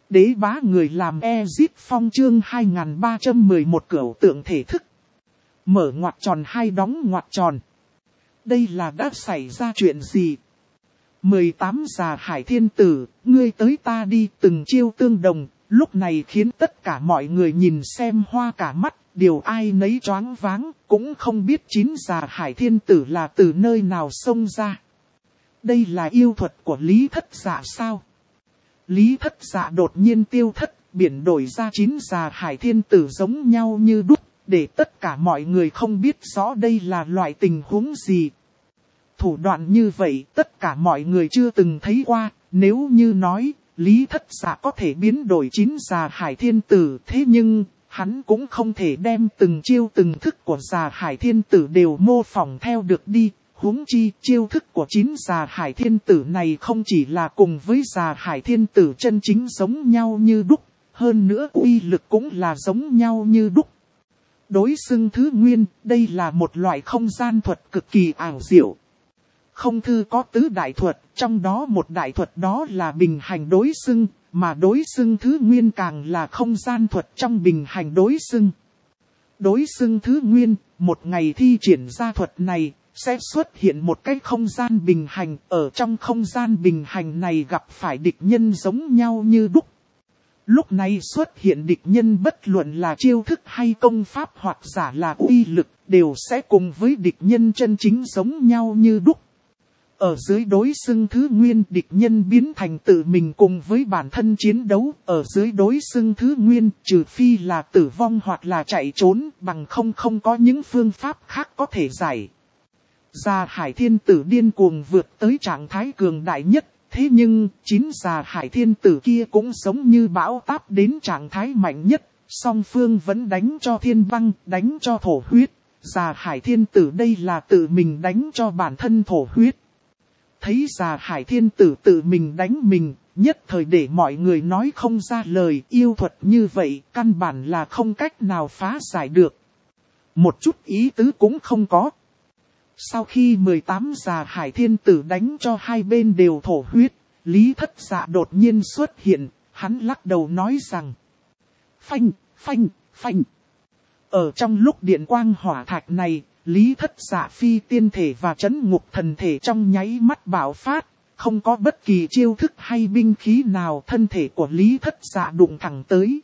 Đế bá người làm Ezit Phong chương 2311 cửu tượng thể thức. Mở ngoặc tròn hai đóng ngoặc tròn. Đây là đã xảy ra chuyện gì? 18 già hải thiên tử, ngươi tới ta đi, từng chiêu tương đồng, lúc này khiến tất cả mọi người nhìn xem hoa cả mắt, điều ai nấy choáng váng, cũng không biết 9 già hải thiên tử là từ nơi nào xông ra. Đây là yêu thuật của Lý Thất Dạ sao? Lý Thất Dạ đột nhiên tiêu thất, biển đổi ra 9 già hải thiên tử giống nhau như đúc, để tất cả mọi người không biết rõ đây là loại tình huống gì. Thủ đoạn như vậy tất cả mọi người chưa từng thấy qua, nếu như nói Lý Thất Dạ có thể biến đổi 9 già hải thiên tử, thế nhưng hắn cũng không thể đem từng chiêu từng thức của già hải thiên tử đều mô phỏng theo được đi. Huống chi chiêu thức của 9 già hải thiên tử này không chỉ là cùng với già hải thiên tử chân chính giống nhau như đúc, hơn nữa uy lực cũng là giống nhau như đúc. Đối xưng thứ nguyên, đây là một loại không gian thuật cực kỳ ảo diệu. Không thư có tứ đại thuật, trong đó một đại thuật đó là bình hành đối xưng, mà đối xưng thứ nguyên càng là không gian thuật trong bình hành đối xưng. Đối xưng thứ nguyên, một ngày thi triển ra thuật này, sẽ xuất hiện một cái không gian bình hành, ở trong không gian bình hành này gặp phải địch nhân giống nhau như đúc. Lúc này xuất hiện địch nhân bất luận là chiêu thức hay công pháp hoặc giả là uy lực, đều sẽ cùng với địch nhân chân chính giống nhau như đúc. Ở dưới đối xưng thứ nguyên, địch nhân biến thành tự mình cùng với bản thân chiến đấu, ở dưới đối xưng thứ nguyên, trừ phi là tử vong hoặc là chạy trốn, bằng không có những phương pháp khác có thể giải. Già hải thiên tử điên cuồng vượt tới trạng thái cường đại nhất, thế nhưng 9 già hải thiên tử kia cũng giống như bão táp đến trạng thái mạnh nhất, song phương vẫn đánh cho thiên băng, đánh cho thổ huyết. Già hải thiên tử đây là tự mình đánh cho bản thân thổ huyết. Thấy già hải thiên tử tự mình đánh mình, nhất thời để mọi người nói không ra lời, yêu thuật như vậy, căn bản là không cách nào phá giải được. Một chút ý tứ cũng không có. Sau khi 18 già hải thiên tử đánh cho hai bên đều thổ huyết, Lý Thất Dạ đột nhiên xuất hiện, hắn lắc đầu nói rằng: phanh, phanh, phanh. Ở trong lúc điện quang hỏa thạch này, Lý Thất Dạ phi tiên thể và trấn ngục thần thể trong nháy mắt bạo phát, không có bất kỳ chiêu thức hay binh khí nào, thân thể của Lý Thất Dạ đụng thẳng tới.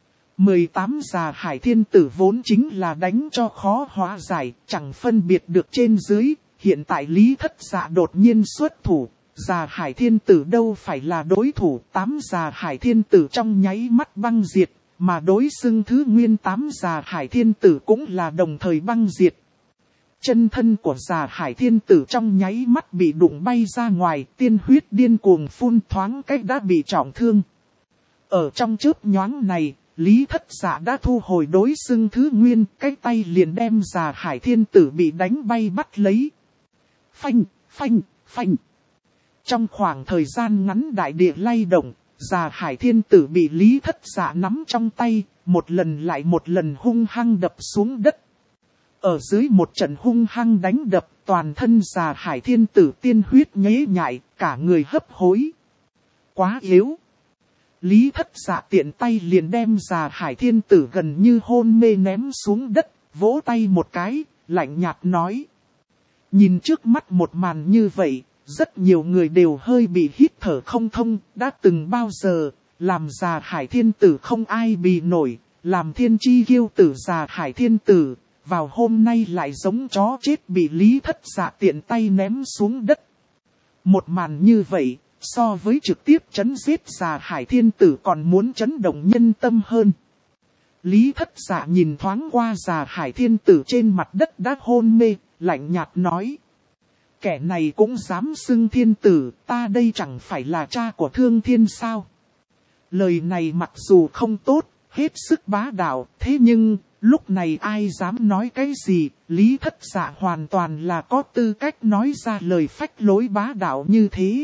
18 già hải thiên tử vốn chính là đánh cho khó hóa giải, chẳng phân biệt được trên dưới, hiện tại Lý Thất Dạ đột nhiên xuất thủ, già hải thiên tử đâu phải là đối thủ, 8 già hải thiên tử trong nháy mắt băng diệt, mà đối xưng thứ nguyên 8 già hải thiên tử cũng là đồng thời băng diệt. Chân thân của già hải thiên tử trong nháy mắt bị đụng bay ra ngoài, tiên huyết điên cuồng phun, thoáng cách đã bị trọng thương. Ở trong chớp nhoáng này, Lý Thất Dạ đã thu hồi đối xưng thứ nguyên, cái tay liền đem già hải thiên tử bị đánh bay bắt lấy. Phanh, phanh, phanh. Trong khoảng thời gian ngắn đại địa lay động, già hải thiên tử bị Lý Thất Dạ nắm trong tay, một lần lại một lần hung hăng đập xuống đất. Ở dưới một trận hung hăng đánh đập, toàn thân già hải thiên tử tiên huyết nhễ nhại, cả người hấp hối. Quá yếu. Lý Thất Dạ tiện tay liền đem già hải thiên tử gần như hôn mê ném xuống đất, vỗ tay một cái, lạnh nhạt nói. Nhìn trước mắt một màn như vậy, rất nhiều người đều hơi bị hít thở không thông, đã từng bao giờ, làm già hải thiên tử không ai bì nổi, làm thiên chi kiêu tử già hải thiên tử, vào hôm nay lại giống chó chết bị Lý Thất Dạ tiện tay ném xuống đất. Một màn như vậy, so với trực tiếp chấn giết già hải thiên tử còn muốn chấn động nhân tâm hơn. Lý Thất Dạ nhìn thoáng qua già hải thiên tử trên mặt đất đã hôn mê, lạnh nhạt nói. Kẻ này cũng dám xưng thiên tử, ta đây chẳng phải là cha của Thương Thiên sao? Lời này mặc dù không tốt, hết sức bá đạo, thế nhưng, lúc này ai dám nói cái gì, Lý Thất Dạ hoàn toàn là có tư cách nói ra lời phách lối bá đạo như thế.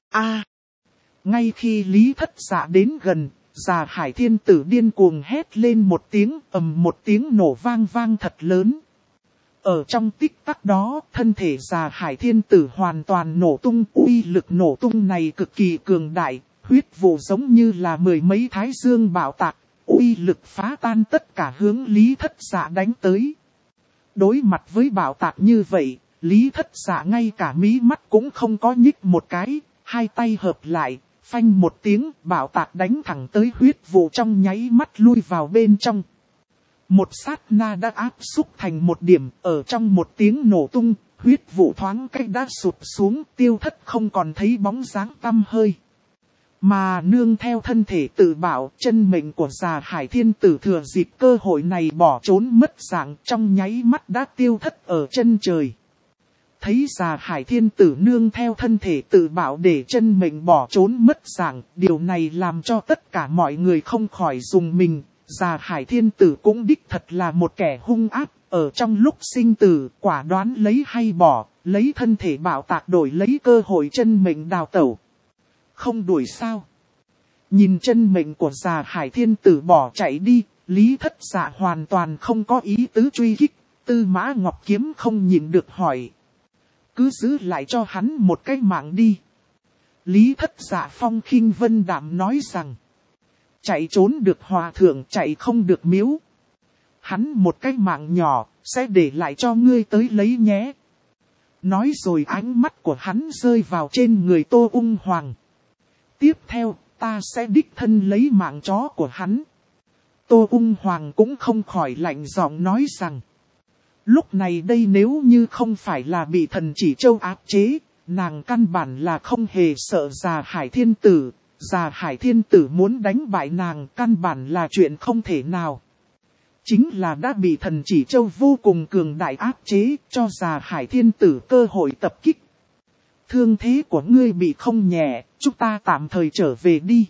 Ngay khi Lý Thất Dạ đến gần, già hải thiên tử điên cuồng hét lên một tiếng, ầm một tiếng nổ vang vang thật lớn. Ở trong tích tắc đó, thân thể già hải thiên tử hoàn toàn nổ tung, uy lực nổ tung này cực kỳ cường đại, huyết vụ giống như là mười mấy thái dương bạo tạc, uy lực phá tan tất cả hướng Lý Thất Dạ đánh tới. Đối mặt với bạo tạc như vậy, Lý Thất Dạ ngay cả mí mắt cũng không có nhích một cái, hai tay hợp lại, phanh một tiếng, bạo tạc đánh thẳng tới huyết vụ trong nháy mắt lui vào bên trong. Một sát na đã áp xúc thành một điểm, ở trong một tiếng nổ tung, huyết vụ thoáng cách đã sụp xuống, tiêu thất không còn thấy bóng dáng tăm hơi. Mà nương theo thân thể tự bảo, chân mệnh của Già Hải Thiên Tử thừa dịp cơ hội này bỏ trốn mất dạng, trong nháy mắt đã tiêu thất ở chân trời. Thấy Già Hải Thiên Tử nương theo thân thể tự bảo để chân mệnh bỏ trốn mất dạng, điều này làm cho tất cả mọi người không khỏi dùng mình. Già Hải Thiên Tử cũng đích thật là một kẻ hung ác, ở trong lúc sinh tử quả đoán lấy hay bỏ, lấy thân thể bạo tạc đổi lấy cơ hội chân mệnh đào tẩu. Không đuổi sao? Nhìn chân mệnh của Già Hải Thiên Tử bỏ chạy đi, Lý Thất Dạ hoàn toàn không có ý tứ truy kích, Tư Mã Ngọc Kiếm không nhịn được hỏi. Cứ giữ lại cho hắn một cái mạng đi. Lý Thất Dạ phong khinh vân đạm nói rằng, chạy trốn được hòa thượng, chạy không được miếu. Hắn một cái mạng nhỏ, sẽ để lại cho ngươi tới lấy nhé. Nói rồi ánh mắt của hắn rơi vào trên người Tô Ung Hoàng. Tiếp theo, ta sẽ đích thân lấy mạng chó của hắn. Tô Ung Hoàng cũng không khỏi lạnh giọng nói rằng, lúc này đây nếu như không phải là bị Thần Chỉ Châu áp chế, nàng căn bản là không hề sợ Già Hải Thiên Tử. Già Hải Thiên Tử muốn đánh bại nàng căn bản là chuyện không thể nào. Chính là đã bị Thần Chỉ Châu vô cùng cường đại áp chế, cho Già Hải Thiên Tử cơ hội tập kích. Thương thế của ngươi bị không nhẹ, chúng ta tạm thời trở về đi.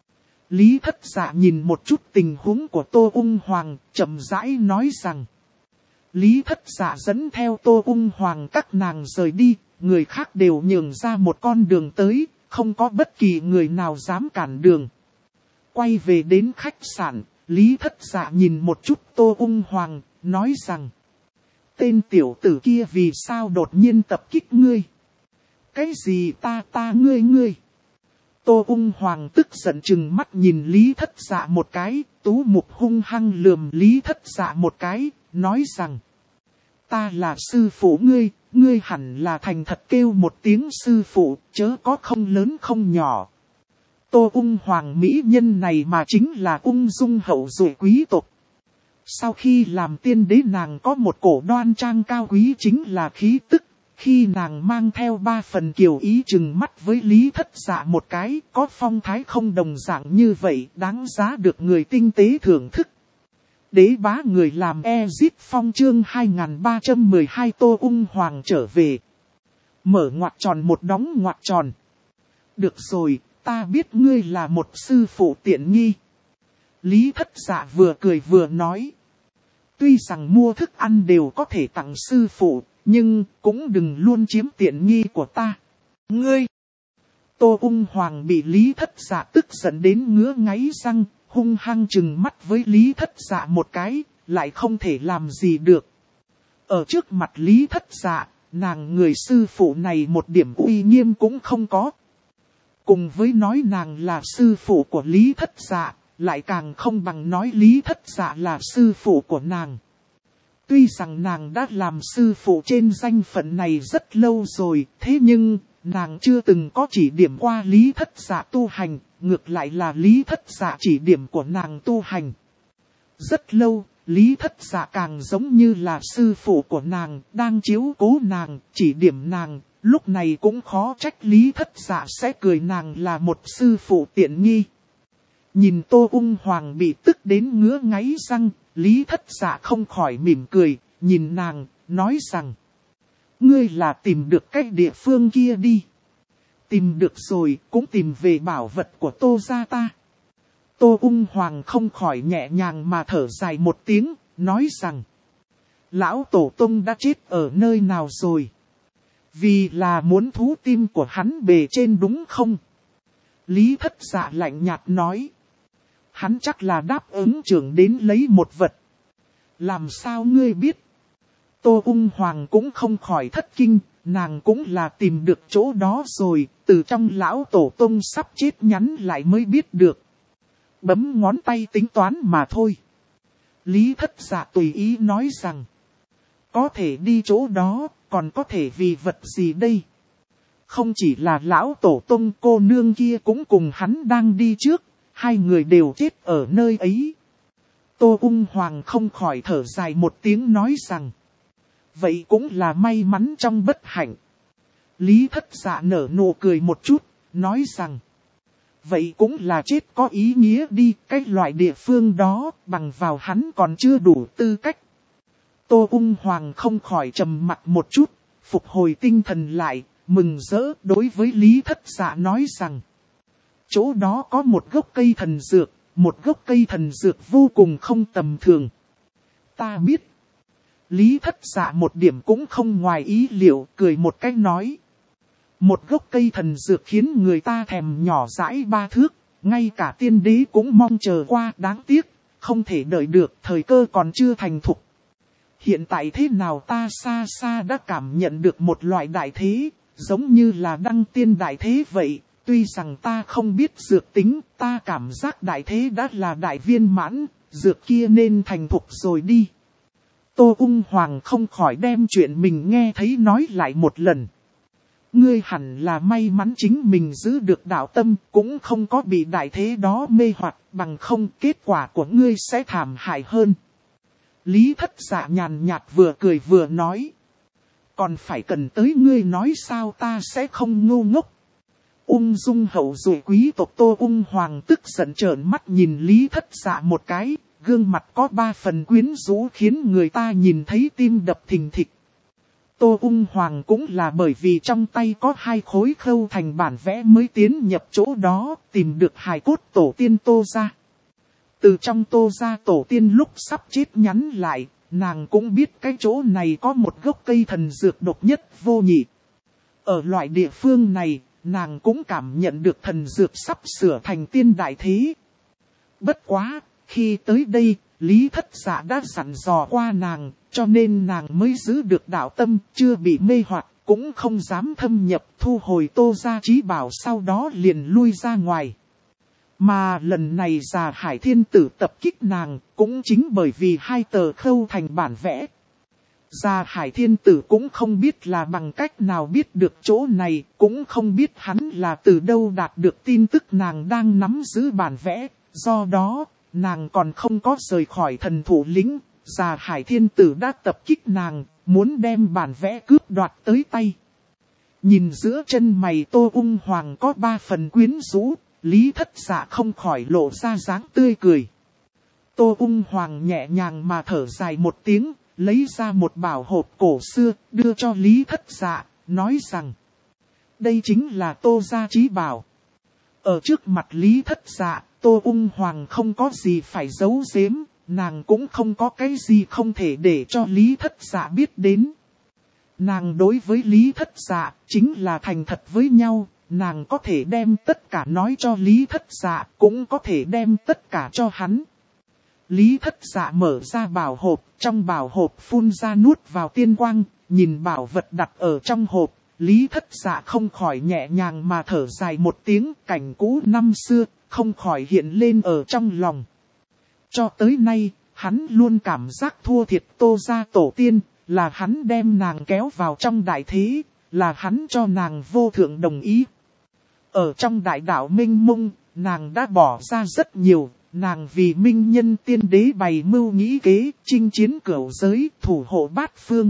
Lý Thất Dạ nhìn một chút tình huống của Tô Ung Hoàng, chậm rãi nói rằng. Lý Thất Dạ dẫn theo Tô Ung Hoàng các nàng rời đi, người khác đều nhường ra một con đường tới, không có bất kỳ người nào dám cản đường. Quay về đến khách sạn, Lý Thất Dạ nhìn một chút Tô Ung Hoàng, nói rằng. Tên tiểu tử kia vì sao đột nhiên tập kích ngươi? Cái gì ta ngươi? Tô Ung Hoàng tức giận chừng mắt nhìn Lý Thất Dạ một cái, tú mục hung hăng lườm Lý Thất Dạ một cái, nói rằng. Ta là sư phụ ngươi, ngươi hẳn là thành thật kêu một tiếng sư phụ, chớ có không lớn không nhỏ. Tô Ung Hoàng mỹ nhân này mà chính là ung dung hậu duệ quý tộc. Sau khi làm tiên đế nàng có một cổ đoan trang cao quý chính là khí tức. Khi nàng mang theo 3 phần kiều ý chừng mắt với Lý Thất Dạ một cái, có phong thái không đồng dạng như vậy, đáng giá được người tinh tế thưởng thức. Đế bá người làm Ezit Phong chương 2312 Tô Ung Hoàng trở về. Mở ngoặc tròn một đóng ngoặc tròn. Được rồi, ta biết ngươi là một sư phụ tiện nghi. Lý Thất Dạ vừa cười vừa nói. Tuy rằng mua thức ăn đều có thể tặng sư phụ, nhưng cũng đừng luôn chiếm tiện nghi của ta. Ngươi! Tô Ung Hoàng bị Lý Thất Dạ tức giận đến ngứa ngáy răng, hung hăng chừng mắt với Lý Thất Dạ một cái, lại không thể làm gì được. Ở trước mặt Lý Thất Dạ, nàng người sư phụ này một điểm uy nghiêm cũng không có. Cùng với nói nàng là sư phụ của Lý Thất Dạ, lại càng không bằng nói Lý Thất Dạ là sư phụ của nàng. Tuy rằng nàng đã làm sư phụ trên danh phận này rất lâu rồi, thế nhưng nàng chưa từng có chỉ điểm qua Lý Thất Dạ tu hành, ngược lại là Lý Thất Dạ chỉ điểm của nàng tu hành. Rất lâu, Lý Thất Dạ càng giống như là sư phụ của nàng, đang chiếu cố nàng, chỉ điểm nàng, lúc này cũng khó trách Lý Thất Dạ sẽ cười nàng là một sư phụ tiện nghi. Nhìn Tô Ung Hoàng bị tức đến ngứa ngáy răng, Lý Thất Dạ không khỏi mỉm cười, nhìn nàng, nói rằng. Ngươi là tìm được cái địa phương kia đi. Tìm được rồi, cũng tìm về bảo vật của Tô gia ta. Tô Ung Hoàng không khỏi nhẹ nhàng mà thở dài một tiếng, nói rằng. Lão Tổ Tông đã chết ở nơi nào rồi? Vì là muốn thú tim của hắn bề trên đúng không? Lý Thất Dạ lạnh nhạt nói. Hắn chắc là đáp ứng trưởng đến lấy một vật. Làm sao ngươi biết? Tô Ung Hoàng cũng không khỏi thất kinh, nàng cũng là tìm được chỗ đó rồi, từ trong lão tổ tông sắp chết nhắn lại mới biết được. Bấm ngón tay tính toán mà thôi. Lý Thất Dạ tùy ý nói rằng, có thể đi chỗ đó, còn có thể vì vật gì đây? Không chỉ là lão tổ tông, cô nương kia cũng cùng hắn đang đi trước, hai người đều chết ở nơi ấy. Tô Ung Hoàng không khỏi thở dài một tiếng nói rằng, vậy cũng là may mắn trong bất hạnh. Lý Thất Dạ nở nụ cười một chút, nói rằng, vậy cũng là chết có ý nghĩa đi, cái loại địa phương đó, bằng vào hắn còn chưa đủ tư cách. Tô Ung Hoàng không khỏi trầm mặt một chút, phục hồi tinh thần lại, mừng rỡ đối với Lý Thất Dạ nói rằng, chỗ đó có một gốc cây thần dược, một gốc cây thần dược vô cùng không tầm thường. Ta biết. Lý Thất Dạ một điểm cũng không ngoài ý liệu, cười một cách nói. Một gốc cây thần dược khiến người ta thèm nhỏ dãi ba thước, ngay cả tiên đế cũng mong chờ qua, đáng tiếc, không thể đợi được, thời cơ còn chưa thành thục. Hiện tại thế nào ta xa xa đã cảm nhận được một loại đại thế, giống như là đăng tiên đại thế vậy. Tuy rằng ta không biết dược tính, ta cảm giác đại thế đã là đại viên mãn, dược kia nên thành thục rồi đi. Tô Ung Hoàng không khỏi đem chuyện mình nghe thấy nói lại một lần. Ngươi hẳn là may mắn chính mình giữ được đạo tâm, cũng không có bị đại thế đó mê hoặc, bằng không kết quả của ngươi sẽ thảm hại hơn. Lý Thất Dạ nhàn nhạt vừa cười vừa nói. Còn phải cần tới ngươi nói sao, ta sẽ không ngu ngốc. Ung dung hậu duệ quý tộc Tô Ung Hoàng tức giận trợn mắt nhìn Lý Thất Dạ một cái, gương mặt có 3 phần quyến rũ khiến người ta nhìn thấy tim đập thình thịch. Tô Ung Hoàng cũng là bởi vì trong tay có 2 khối khâu thành bản vẽ mới tiến nhập chỗ đó, tìm được hài cốt tổ tiên Tô gia. Từ trong Tô gia tổ tiên lúc sắp chết nhắn lại, nàng cũng biết cái chỗ này có một gốc cây thần dược độc nhất vô nhị. Ở loại địa phương này, nàng cũng cảm nhận được thần dược sắp sửa thành tiên đại thế. Bất quá, khi tới đây, Lý Thất Dạ đã dặn dò qua nàng, cho nên nàng mới giữ được đạo tâm, chưa bị mê hoặc, cũng không dám thâm nhập, thu hồi Tô gia trí bảo, sau đó liền lui ra ngoài. Mà lần này Già Hải Thiên Tử tập kích nàng, cũng chính bởi vì 2 tờ khâu thành bản vẽ. Già Hải Thiên Tử cũng không biết là bằng cách nào biết được chỗ này, cũng không biết hắn là từ đâu đạt được tin tức nàng đang nắm giữ bản vẽ, do đó, nàng còn không có rời khỏi thần thủ lĩnh, Già Hải Thiên Tử đã tập kích nàng, muốn đem bản vẽ cướp đoạt tới tay. Nhìn giữa chân mày Tô Ung Hoàng có 3 phần quyến rũ, Lý Thất Dạ không khỏi lộ ra dáng tươi cười. Tô Ung Hoàng nhẹ nhàng mà thở dài một tiếng, lấy ra một bảo hộp cổ xưa, đưa cho Lý Thất Dạ, nói rằng, đây chính là Tô gia trí bảo. Ở trước mặt Lý Thất Dạ, Tô Ung Hoàng không có gì phải giấu giếm, nàng cũng không có cái gì không thể để cho Lý Thất Dạ biết đến. Nàng đối với Lý Thất Dạ chính là thành thật với nhau, nàng có thể đem tất cả nói cho Lý Thất Dạ, cũng có thể đem tất cả cho hắn. Lý Thất Dạ mở ra bảo hộp, trong bảo hộp phun ra nuốt vào tiên quang, nhìn bảo vật đặt ở trong hộp, Lý Thất Dạ không khỏi nhẹ nhàng mà thở dài một tiếng, cảnh cũ năm xưa, không khỏi hiện lên ở trong lòng. Cho tới nay, hắn luôn cảm giác thua thiệt Tô gia tổ tiên, là hắn đem nàng kéo vào trong đại thế, là hắn cho nàng vô thượng đồng ý. Ở trong đại đạo minh mông, nàng đã bỏ ra rất nhiều, nàng vì minh nhân tiên đế bày mưu nghĩ kế, chinh chiến cửu giới, thủ hộ bát phương.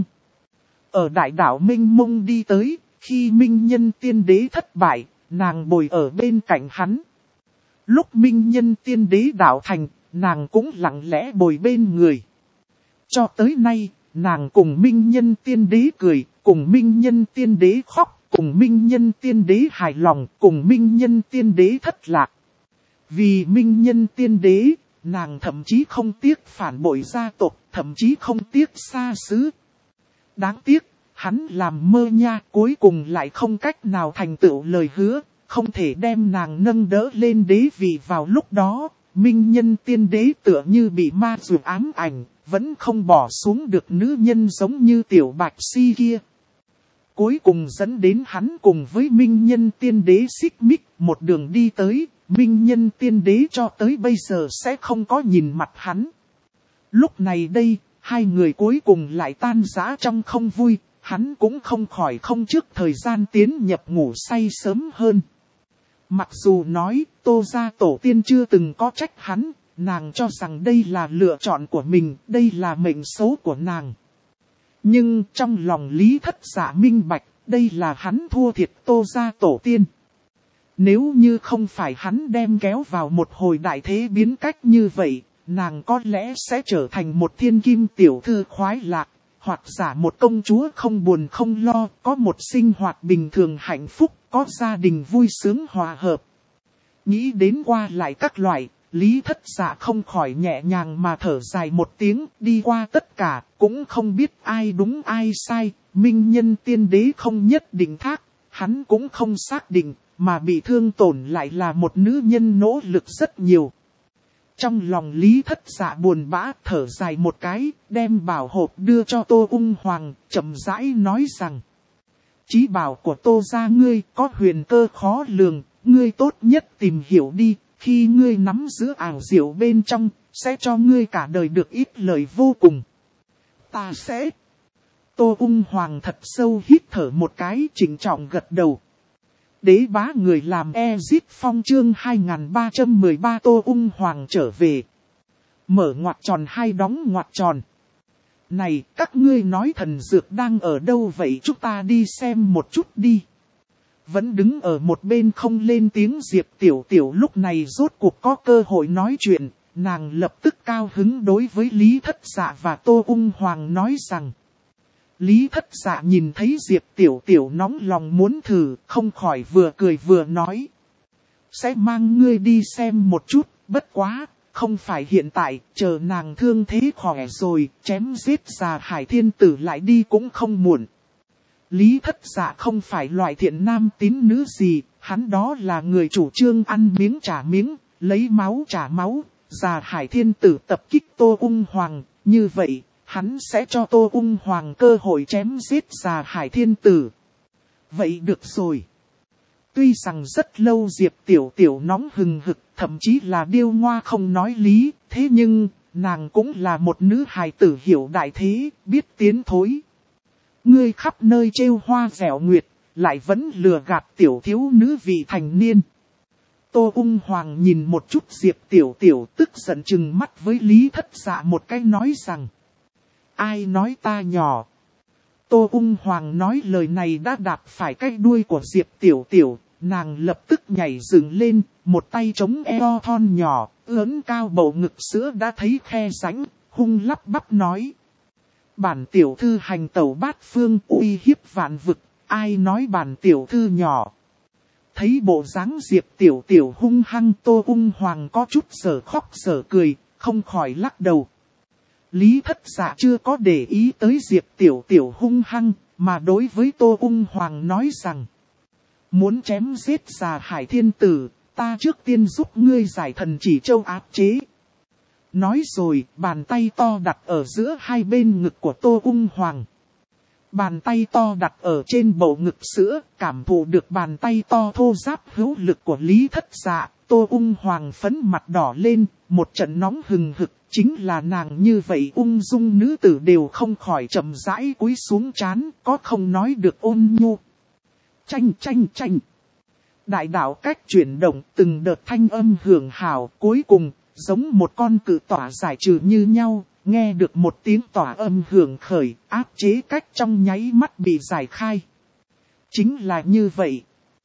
Ở đại đạo minh mông đi tới, khi minh nhân tiên đế thất bại, nàng bồi ở bên cạnh hắn. Lúc minh nhân tiên đế đạo thành, nàng cũng lặng lẽ bồi bên người. Cho tới nay, nàng cùng minh nhân tiên đế cười, cùng minh nhân tiên đế khóc, cùng minh nhân tiên đế hài lòng, cùng minh nhân tiên đế thất lạc. Vì minh nhân tiên đế, nàng thậm chí không tiếc phản bội gia tộc, thậm chí không tiếc xa xứ. Đáng tiếc, hắn làm mơ nha, cuối cùng lại không cách nào thành tựu lời hứa, không thể đem nàng nâng đỡ lên đế vị vào lúc đó. Minh nhân tiên đế tựa như bị ma dụ ám ảnh, vẫn không bỏ xuống được nữ nhân giống như tiểu bạch si kia. Cuối cùng dẫn đến hắn cùng với Minh Nhân Tiên Đế xích mích, một đường đi tới, Minh Nhân Tiên Đế cho tới bây giờ sẽ không có nhìn mặt hắn. Lúc này đây, hai người cuối cùng lại tan rã trong không vui, hắn cũng không khỏi không trước thời gian tiến nhập ngủ say sớm hơn. Mặc dù nói Tô gia tổ tiên chưa từng có trách hắn, nàng cho rằng đây là lựa chọn của mình, đây là mệnh số của nàng. Nhưng trong lòng Lý Thất Dạ minh bạch, đây là hắn thua thiệt Tô gia tổ tiên. Nếu như không phải hắn đem kéo vào một hồi đại thế biến cách như vậy, nàng có lẽ sẽ trở thành một thiên kim tiểu thư khoái lạc, hoặc giả một công chúa không buồn không lo, có một sinh hoạt bình thường hạnh phúc, có gia đình vui sướng hòa hợp. Nghĩ đến qua lại các loại, Lý Thất Dạ không khỏi nhẹ nhàng mà thở dài một tiếng, đi qua tất cả, cũng không biết ai đúng ai sai, Minh Nhân Tiên Đế không nhất định thác, hắn cũng không xác định, mà bị thương tổn lại là một nữ nhân nỗ lực rất nhiều. Trong lòng Lý Thất Dạ buồn bã thở dài một cái, đem bảo hộp đưa cho Tô Ung Hoàng, chậm rãi nói rằng: chí bảo của Tô gia ngươi có huyền cơ khó lường, ngươi tốt nhất tìm hiểu đi, khi ngươi nắm giữ ảo diệu bên trong, sẽ cho ngươi cả đời được ít lợi vô cùng. Ta sẽ... Tô Ung Hoàng thật sâu hít thở một cái, trịnh trọng gật đầu. Đế bá người làm Ezit Phong chương 2313 Tô Ung Hoàng trở về. Mở ngoặc tròn hai đóng ngoặc tròn. Này, các ngươi nói thần dược đang ở đâu vậy, chúng ta đi xem một chút đi. Vẫn đứng ở một bên không lên tiếng Diệp Tiểu Tiểu lúc này rốt cuộc có cơ hội nói chuyện, nàng lập tức cao hứng đối với Lý Thất Dạ và Tô Ung Hoàng nói rằng. Lý Thất Dạ nhìn thấy Diệp Tiểu Tiểu nóng lòng muốn thử, không khỏi vừa cười vừa nói. Sẽ mang ngươi đi xem một chút, bất quá, không phải hiện tại, chờ nàng thương thế khỏe rồi, chém giết già Hải Thiên Tử lại đi cũng không muộn. Lý Thất Dạ không phải loại thiện nam tín nữ gì, hắn đó là người chủ trương ăn miếng trả miếng, lấy máu trả máu, già Hải Thiên Tử tập kích Tô Ung Hoàng, như vậy. Hắn sẽ cho Tô Ung Hoàng cơ hội chém giết già Hải Thiên Tử. Vậy được rồi. Tuy rằng rất lâu Diệp Tiểu Tiểu nóng hừng hực, thậm chí là điêu ngoa không nói lý, thế nhưng, nàng cũng là một nữ hài tử hiểu đại thế, biết tiến thối. Ngươi khắp nơi trêu hoa dẻo nguyệt, lại vẫn lừa gạt tiểu thiếu nữ vị thành niên. Tô Ung Hoàng nhìn một chút Diệp Tiểu Tiểu tức giận chừng mắt với Lý Thất Dạ một cái nói rằng. Ai nói ta nhỏ? Tô Ung Hoàng nói lời này đã đạp phải cái đuôi của Diệp Tiểu Tiểu, nàng lập tức nhảy dựng lên, một tay chống eo thon nhỏ, ưỡn cao bầu ngực sữa đã thấy khe rãnh, hung lắp bắp nói. Bản tiểu thư hành tẩu bát phương uy hiếp vạn vực, ai nói bản tiểu thư nhỏ? Thấy bộ dáng Diệp Tiểu Tiểu hung hăng, Tô Ung Hoàng có chút sở khóc sở cười, không khỏi lắc đầu. Lý Thất Dạ chưa có để ý tới Diệp Tiểu Tiểu hung hăng, mà đối với Tô Ung Hoàng nói rằng. Muốn chém giết già Hải Thiên Tử, ta trước tiên giúp ngươi giải thần chỉ châu áp chế. Nói rồi, bàn tay to đặt ở giữa hai bên ngực của Tô Ung Hoàng. Bàn tay to đặt ở trên bầu ngực sữa, cảm thụ được bàn tay to thô ráp hữu lực của Lý Thất Dạ. Tô Ung Hoàng phấn mặt đỏ lên, một trận nóng hừng hực, chính là nàng như vậy ung dung nữ tử đều không khỏi chậm rãi cúi xuống trán, có không nói được ôn nhu. Chanh chanh chanh. Đại đạo cách chuyển động từng đợt thanh âm hưởng hào, cuối cùng, giống một con cự tỏa giải trừ như nhau, nghe được một tiếng tỏa âm hưởng khởi, áp chế cách trong nháy mắt bị giải khai. Chính là như vậy.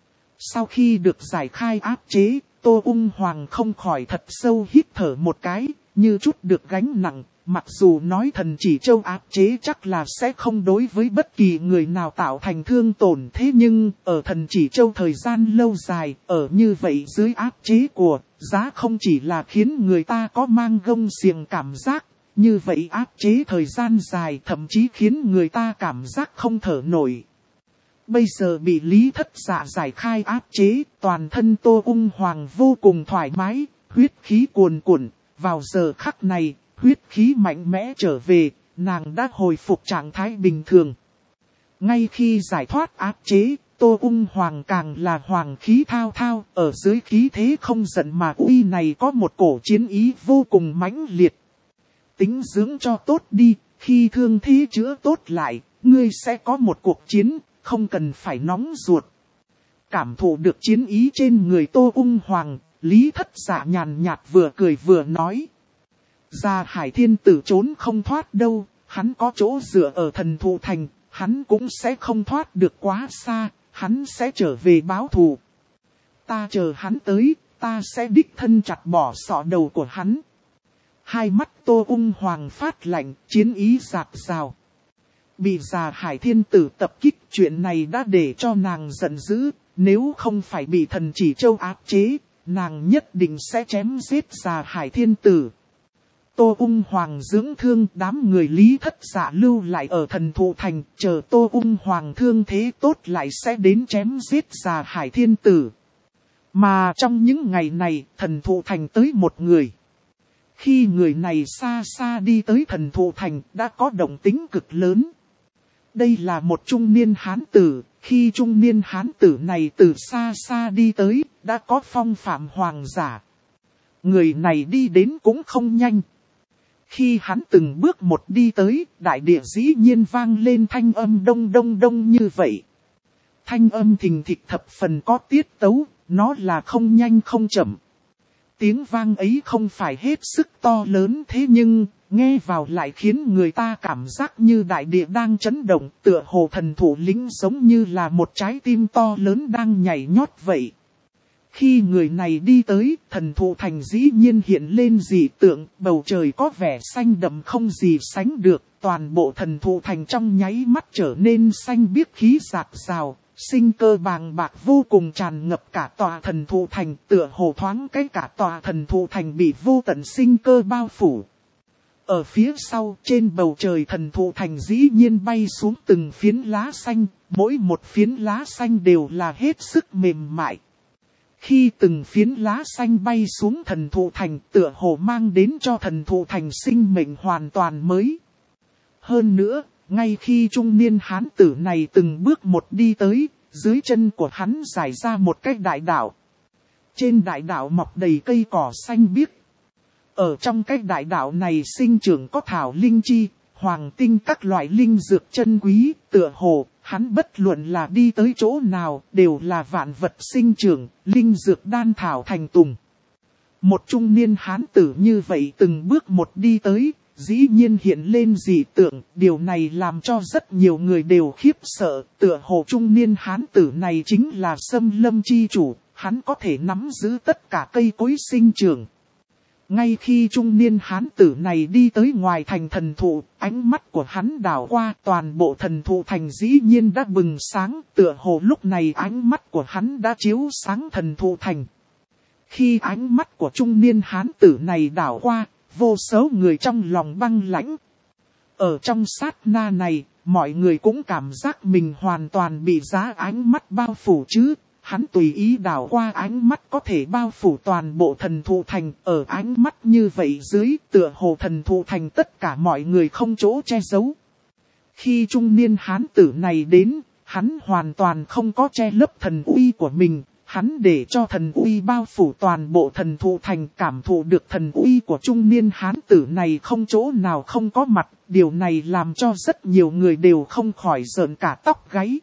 Sau khi được giải khai áp chế, Tô Ung Hoàng không khỏi thật sâu hít thở một cái, như chút được gánh nặng, mặc dù nói thần chỉ châu áp chế chắc là sẽ không đối với bất kỳ người nào tạo thành thương tổn, thế nhưng ở thần chỉ châu thời gian lâu dài, ở như vậy dưới áp chế của giá không chỉ là khiến người ta có mang gông xiềng cảm giác, như vậy áp chế thời gian dài thậm chí khiến người ta cảm giác không thở nổi. Bây giờ bị Lý Thất Dạ giải khai áp chế, toàn thân Tô Ung Hoàng vô cùng thoải mái, huyết khí cuồn cuộn. Vào giờ khắc này, huyết khí mạnh mẽ trở về, nàng đã hồi phục trạng thái bình thường. Ngay khi giải thoát áp chế, Tô Ung Hoàng càng là hoàng khí thao thao, ở dưới khí thế không giận mà uy này có một cổ chiến ý vô cùng mãnh liệt. Tính dưỡng cho tốt đi, khi thương thế chữa tốt lại, ngươi sẽ có một cuộc chiến, không cần phải nóng ruột. Cảm thụ được chiến ý trên người Tô Ung Hoàng, Lý Thất Dạ nhàn nhạt vừa cười vừa nói. Gia Hải Thiên Tử trốn không thoát đâu, hắn có chỗ dựa ở Thần Thụ Thành, hắn cũng sẽ không thoát được quá xa, hắn sẽ trở về báo thù. Ta chờ hắn tới, ta sẽ đích thân chặt bỏ sọ đầu của hắn. Hai mắt Tô Ung Hoàng phát lạnh, chiến ý dạt dào. Bị Gia Hải Thiên Tử tập kích, chuyện này đã để cho nàng giận dữ, nếu không phải bị Thần Chỉ Châu áp chế, nàng nhất định sẽ chém giết Gia Hải Thiên Tử. Tô Ung Hoàng dưỡng thương, đám người Lý Thất Dạ lưu lại ở Thần Thụ Thành, chờ Tô Ung Hoàng thương thế tốt lại sẽ đến chém giết Gia Hải Thiên Tử. Mà trong những ngày này, Thần Thụ Thành tới một người. Khi người này xa xa đi tới Thần Thụ Thành, đã có động tĩnh cực lớn. Đây là một trung niên hán tử, khi trung niên hán tử này từ xa xa đi tới, đã có phong phạm hoàng giả. Người này đi đến cũng không nhanh. Khi hắn từng bước một đi tới, đại địa dĩ nhiên vang lên thanh âm đông đông đông như vậy. Thanh âm thình thịch thập phần có tiết tấu, nó là không nhanh không chậm. Tiếng vang ấy không phải hết sức to lớn thế nhưng, nghe vào lại khiến người ta cảm giác như đại địa đang chấn động, tựa hồ thần thủ lĩnh giống như là một trái tim to lớn đang nhảy nhót vậy. Khi người này đi tới, Thần Thụ Thành dĩ nhiên hiện lên dị tượng, bầu trời có vẻ xanh đậm không gì sánh được, toàn bộ Thần Thụ Thành trong nháy mắt trở nên xanh biếc khí rạc rào, sinh cơ bàng bạc vô cùng tràn ngập cả tòa Thần Thụ Thành, tựa hồ thoáng cái cả tòa Thần Thụ Thành bị vô tận sinh cơ bao phủ. Ở phía sau, trên bầu trời Thần Thụ Thành dĩ nhiên bay xuống từng phiến lá xanh, mỗi một phiến lá xanh đều là hết sức mềm mại. Khi từng phiến lá xanh bay xuống Thần Thụ Thành, tựa hồ mang đến cho Thần Thụ Thành sinh mệnh hoàn toàn mới. Hơn nữa, ngay khi trung niên hán tử này từng bước một đi tới, dưới chân của hắn rải ra một cái đại đạo. Trên đại đạo mọc đầy cây cỏ xanh biếc. Ở trong cái đại đạo này sinh trưởng có thảo linh chi, hoàng tinh các loại linh dược chân quý, tựa hồ, hắn bất luận là đi tới chỗ nào, đều là vạn vật sinh trưởng, linh dược đan thảo thành tùng. Một trung niên hán tử như vậy từng bước một đi tới, dĩ nhiên hiện lên dị tượng, điều này làm cho rất nhiều người đều khiếp sợ, tựa hồ trung niên hán tử này chính là Xâm Lâm chi chủ, hắn có thể nắm giữ tất cả cây cối sinh trưởng. Ngay khi trung niên hán tử này đi tới ngoài thành thần thụ, ánh mắt của hắn đảo qua toàn bộ thần thụ thành dĩ nhiên đã bừng sáng, tựa hồ lúc này ánh mắt của hắn đã chiếu sáng thần thụ thành. Khi ánh mắt của trung niên hán tử này đảo qua, vô số người trong lòng băng lãnh. Ở trong sát na này, mọi người cũng cảm giác mình hoàn toàn bị giá ánh mắt bao phủ chứ. Hắn tùy ý đảo qua ánh mắt có thể bao phủ toàn bộ thần thụ thành, ở ánh mắt như vậy dưới tựa hồ thần thụ thành tất cả mọi người không chỗ che giấu. Khi trung niên hán tử này đến, hắn hoàn toàn không có che lấp thần uy của mình, hắn để cho thần uy bao phủ toàn bộ thần thụ thành, cảm thụ được thần uy của trung niên hán tử này không chỗ nào không có mặt, điều này làm cho rất nhiều người đều không khỏi rợn cả tóc gáy.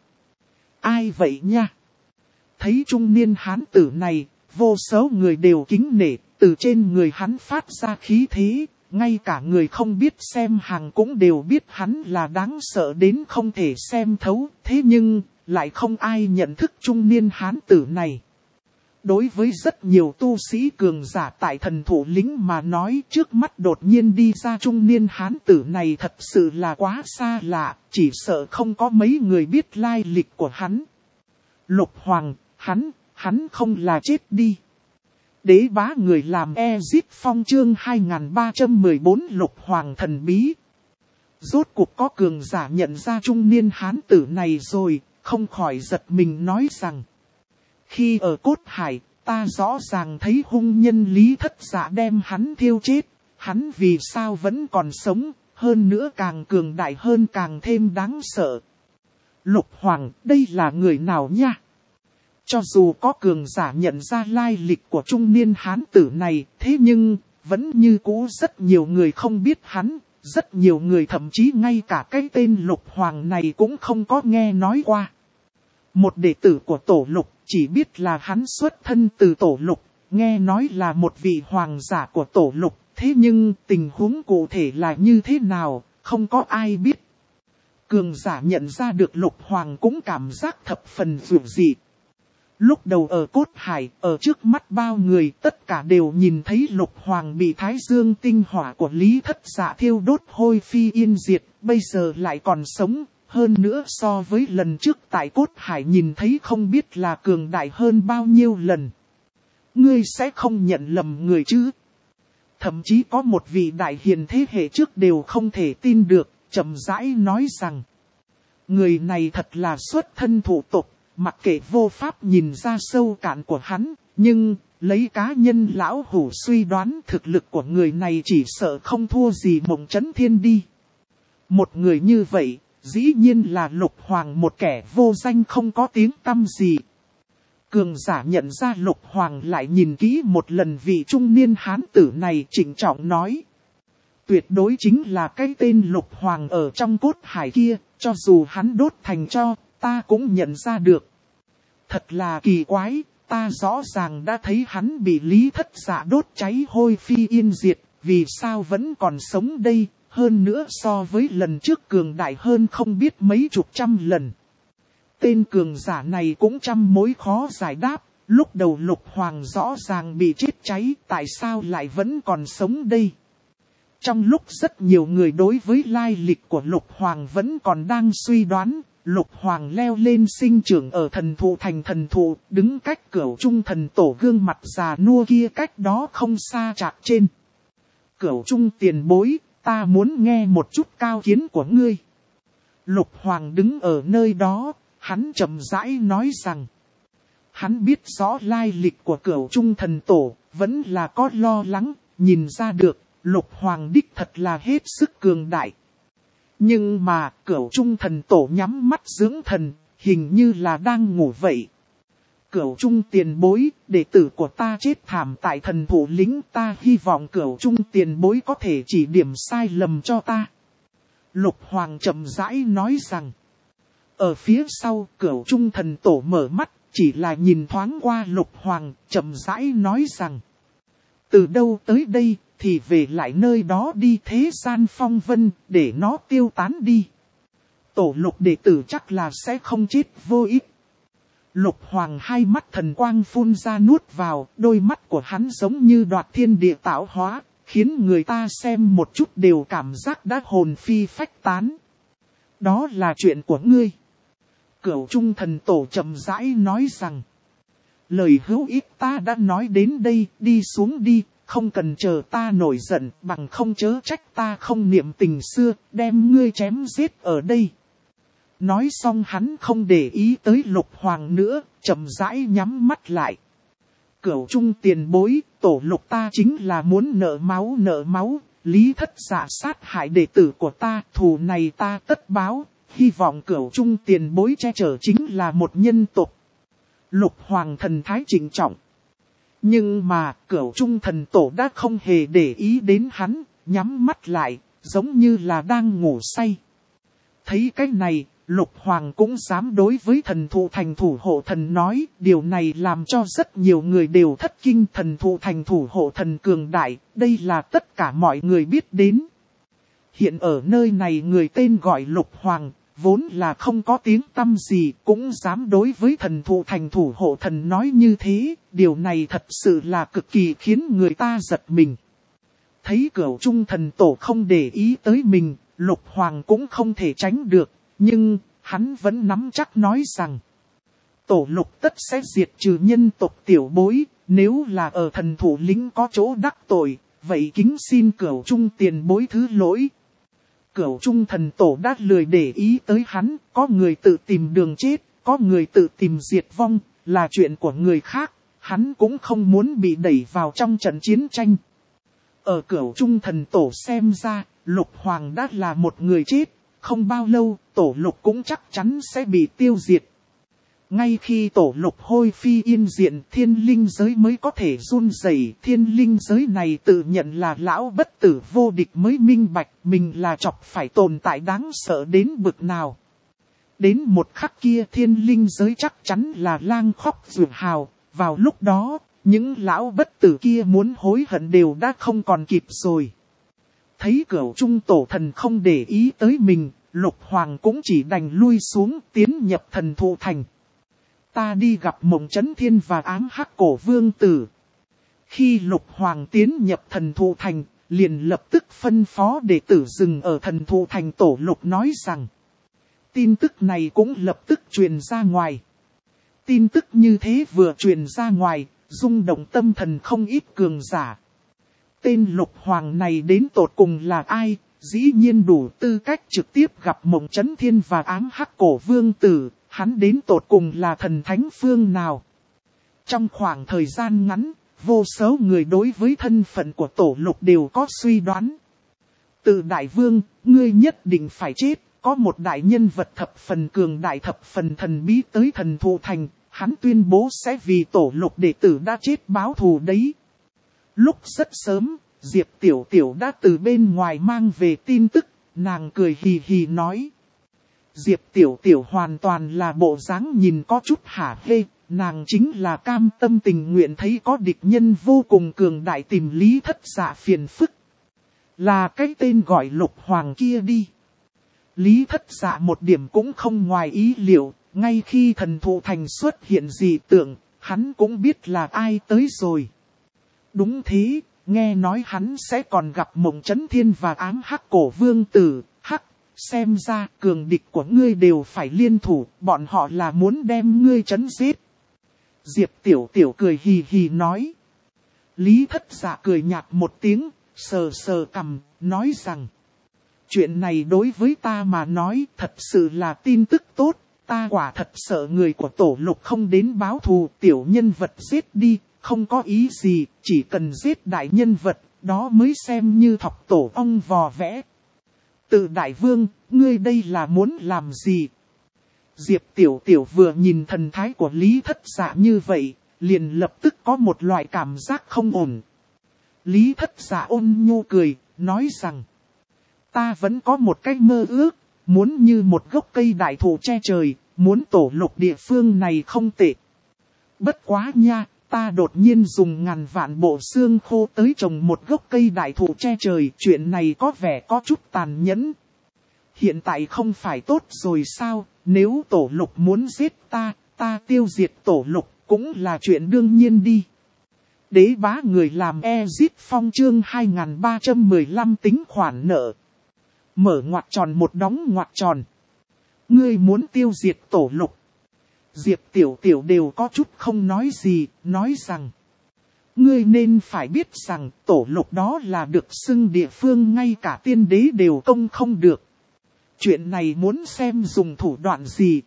Ai vậy nha? Thấy trung niên hán tử này, vô số người đều kính nể, từ trên người hắn phát ra khí thế, ngay cả người không biết xem hàng cũng đều biết hắn là đáng sợ đến không thể xem thấu, thế nhưng, lại không ai nhận thức trung niên hán tử này. Đối với rất nhiều tu sĩ cường giả tại thần thủ lĩnh mà nói trước mắt đột nhiên đi ra trung niên hán tử này thật sự là quá xa lạ, chỉ sợ không có mấy người biết lai lịch của hắn. Lục Hoàng, hắn không là chết đi. Đế bá người làm Ezip Phong chương 2314 Lục Hoàng thần bí. Rốt cuộc có cường giả nhận ra trung niên hán tử này rồi, không khỏi giật mình nói rằng. Khi ở Cốt Hải, ta rõ ràng thấy hung nhân Lý Thất Dạ đem hắn thiêu chết, hắn vì sao vẫn còn sống, hơn nữa càng cường đại hơn càng thêm đáng sợ. Lục Hoàng, đây là người nào nha? Cho dù có cường giả nhận ra lai lịch của trung niên hán tử này, thế nhưng, vẫn như cũ rất nhiều người không biết hắn, rất nhiều người thậm chí ngay cả cái tên Lục Hoàng này cũng không có nghe nói qua. Một đệ tử của Tổ Lục, chỉ biết là hắn xuất thân từ Tổ Lục, nghe nói là một vị hoàng giả của Tổ Lục, thế nhưng tình huống cụ thể là như thế nào, không có ai biết. Cường giả nhận ra được Lục Hoàng cũng cảm giác thập phần dữ dị. Lúc đầu ở cốt hải, ở trước mắt bao người, tất cả đều nhìn thấy Lục Hoàng bị Thái Dương tinh hỏa của Lý Thất Dạ thiêu đốt hôi phi yên diệt, bây giờ lại còn sống, hơn nữa so với lần trước tại cốt hải nhìn thấy không biết là cường đại hơn bao nhiêu lần. Ngươi sẽ không nhận lầm người chứ? Thậm chí có một vị đại hiền thế hệ trước đều không thể tin được, chậm rãi nói rằng người này thật là xuất thân thủ tộc. Mặc kệ vô pháp nhìn ra sâu cạn của hắn, nhưng lấy cá nhân lão hủ suy đoán thực lực của người này chỉ sợ không thua gì Mộng Chấn Thiên đi. Một người như vậy, dĩ nhiên là Lục Hoàng, một kẻ vô danh không có tiếng tăm gì. Cường giả nhận ra Lục Hoàng lại nhìn kỹ một lần vị trung niên hán tử này, trịnh trọng nói. Tuyệt đối chính là cái tên Lục Hoàng ở trong cốt hải kia, cho dù hắn đốt thành tro, ta cũng nhận ra được. Thật là kỳ quái, ta rõ ràng đã thấy hắn bị Lý Thất Dạ đốt cháy hôi phi yên diệt, vì sao vẫn còn sống đây, hơn nữa so với lần trước cường đại hơn không biết mấy chục trăm lần. Tên cường giả này cũng trăm mối khó giải đáp, lúc đầu Lục Hoàng rõ ràng bị chết cháy, tại sao lại vẫn còn sống đây? Trong lúc rất nhiều người đối với lai lịch của Lục Hoàng vẫn còn đang suy đoán, Lục Hoàng leo lên sinh trưởng ở thần thụ thành thần thụ, đứng cách Cửu Trung thần tổ gương mặt già nua kia cách đó không xa chạc trên. Cửu Trung tiền bối, ta muốn nghe một chút cao kiến của ngươi. Lục Hoàng đứng ở nơi đó, hắn chậm rãi nói rằng, hắn biết rõ lai lịch của Cửu Trung thần tổ, vẫn là có lo lắng, nhìn ra được, Lục Hoàng đích thật là hết sức cường đại. Nhưng mà Cửu Trung thần tổ nhắm mắt dưỡng thần, hình như là đang ngủ vậy. Cửu Trung tiền bối, đệ tử của ta chết thảm tại thần thụ lĩnh, ta hy vọng Cửu Trung tiền bối có thể chỉ điểm sai lầm cho ta. Lục Hoàng chậm rãi nói rằng, ở phía sau Cửu Trung thần tổ mở mắt, chỉ là nhìn thoáng qua Lục Hoàng, chậm rãi nói rằng, từ đâu tới đây, thì về lại nơi đó đi, thế gian phong vân, để nó tiêu tán đi. Tổ Lục đệ tử chắc là sẽ không chết vô ích. Lục Hoàng hai mắt thần quang phun ra nuốt vào, đôi mắt của hắn giống như đoạt thiên địa tạo hóa, khiến người ta xem một chút đều cảm giác đã hồn phi phách tán. Đó là chuyện của ngươi. Cửu Trung thần tổ chậm rãi nói rằng, lời hữu ích ta đã nói đến đây, đi xuống đi. Không cần chờ ta nổi giận, bằng không chớ trách ta không niệm tình xưa, đem ngươi chém giết ở đây. Nói xong hắn không để ý tới Lục Hoàng nữa, chậm rãi nhắm mắt lại. Cửu Trung tiền bối, tổ Lục ta chính là muốn nợ máu, Lý Thất Dạ sát hại đệ tử của ta, thù này ta tất báo, hy vọng Cửu Trung tiền bối che chở chính là một nhân tộc. Lục Hoàng thần thái trịnh trọng. Nhưng mà Cửu Trung thần tổ đã không hề để ý đến hắn, nhắm mắt lại, giống như là đang ngủ say. Thấy cái này, Lục Hoàng cũng dám đối với thần thụ thành thủ hộ thần nói, điều này làm cho rất nhiều người đều thất kinh. Thần thụ thành thủ hộ thần cường đại, đây là tất cả mọi người biết đến. Hiện ở nơi này người tên gọi Lục Hoàng, vốn là không có tiếng tăm gì, cũng dám đối với thần thụ thành thủ hộ thần nói như thế, điều này thật sự là cực kỳ khiến người ta giật mình. Thấy Cửu Trung thần tổ không để ý tới mình, Lục Hoàng cũng không thể tránh được, nhưng hắn vẫn nắm chắc nói rằng, tổ Lục tất sẽ diệt trừ nhân tộc tiểu bối, nếu là ở thần thủ lĩnh có chỗ đắc tội, vậy kính xin Cửu Trung tiền bối thứ lỗi. Cửu Trung thần tổ đã lười để ý tới hắn, có người tự tìm đường chết, có người tự tìm diệt vong, là chuyện của người khác, hắn cũng không muốn bị đẩy vào trong trận chiến tranh. Ở Cửu Trung thần tổ xem ra, Lục Hoàng đã là một người chết, không bao lâu tổ lục cũng chắc chắn sẽ bị tiêu diệt. Ngay khi tổ lục hôi phi yên diện, thiên linh giới mới có thể run rẩy. Thiên linh giới này tự nhận là lão bất tử vô địch mới minh bạch mình là chọc phải tồn tại đáng sợ đến bực nào. Đến một khắc kia thiên linh giới chắc chắn là lang khóc rượu hào. Vào lúc đó, những lão bất tử kia muốn hối hận đều đã không còn kịp rồi. Thấy Cửu Trung tổ thần không để ý tới mình, Lục Hoàng cũng chỉ đành lui xuống tiến nhập thần thụ thành. Ta đi gặp Mộng Chấn Thiên và Ám Hắc Cổ Vương Tử. Khi Lục Hoàng tiến nhập thần thụ thành, liền lập tức phân phó đệ tử dừng ở thần thụ thành. Tổ Lục nói rằng, tin tức này cũng lập tức truyền ra ngoài. Tin tức như thế vừa truyền ra ngoài, rung động tâm thần không ít cường giả. Tên Lục Hoàng này đến tột cùng là ai, dĩ nhiên đủ tư cách trực tiếp gặp Mộng Chấn Thiên và Ám Hắc Cổ Vương Tử, hắn đến tột cùng là thần thánh phương nào. Trong khoảng thời gian ngắn, vô số người đối với thân phận của Tổ Lục đều có suy đoán. Từ Đại Vương, ngươi nhất định phải chết, có một đại nhân vật thập phần cường đại thập phần thần bí tới thần thụ thành, hắn tuyên bố sẽ vì Tổ Lục đệ tử đã chết báo thù đấy. Lúc rất sớm, Diệp Tiểu Tiểu đã từ bên ngoài mang về tin tức, nàng cười hì hì nói. Diệp Tiểu Tiểu hoàn toàn là bộ dáng nhìn có chút hả hê, nàng chính là cam tâm tình nguyện thấy có địch nhân vô cùng cường đại tìm Lý Thất Dạ phiền phức. Là cái tên gọi Lục Hoàng kia đi. Lý Thất Dạ một điểm cũng không ngoài ý liệu, ngay khi thần thụ thành xuất hiện dị tượng, hắn cũng biết là ai tới rồi. Đúng thế, nghe nói hắn sẽ còn gặp Mộng Chấn Thiên và Ám Hắc Cổ Vương Tử. Hắc, xem ra cường địch của ngươi đều phải liên thủ, bọn họ là muốn đem ngươi chấn giết. Diệp Tiểu Tiểu cười hì hì nói. Lý Thất Dạ cười nhạt một tiếng, sờ sờ cằm, nói rằng. Chuyện này đối với ta mà nói thật sự là tin tức tốt, ta quả thật sợ người của Tổ Lục không đến báo thù, tiểu nhân vật giết đi. Không có ý gì, chỉ cần giết đại nhân vật, đó mới xem như thọc tổ ong vò vẽ. Từ Đại Vương, ngươi đây là muốn làm gì? Diệp Tiểu Tiểu vừa nhìn thần thái của Lý Thất Dạ như vậy, liền lập tức có một loại cảm giác không ổn. Lý Thất Dạ ôn nhu cười, nói rằng, ta vẫn có một cái mơ ước, muốn như một gốc cây đại thụ che trời, muốn Tổ Lục địa phương này không tệ. Bất quá nha. Ta đột nhiên dùng ngàn vạn bộ xương khô tới trồng một gốc cây đại thụ che trời, chuyện này có vẻ có chút tàn nhẫn. Hiện tại không phải tốt rồi sao, nếu Tổ Lục muốn giết ta tiêu diệt Tổ Lục cũng là chuyện đương nhiên đi. Đế bá người làm Ezit Phong chương 2315 tính khoản nợ. Mở ngoặc tròn một đóng ngoặc tròn. Ngươi muốn tiêu diệt Tổ Lục. Diệp Tiểu Tiểu đều có chút không nói gì, nói rằng. Ngươi nên phải biết rằng Tổ Lục đó là được xưng địa phương ngay cả tiên đế đều công không được. Chuyện này muốn xem dùng thủ đoạn gì.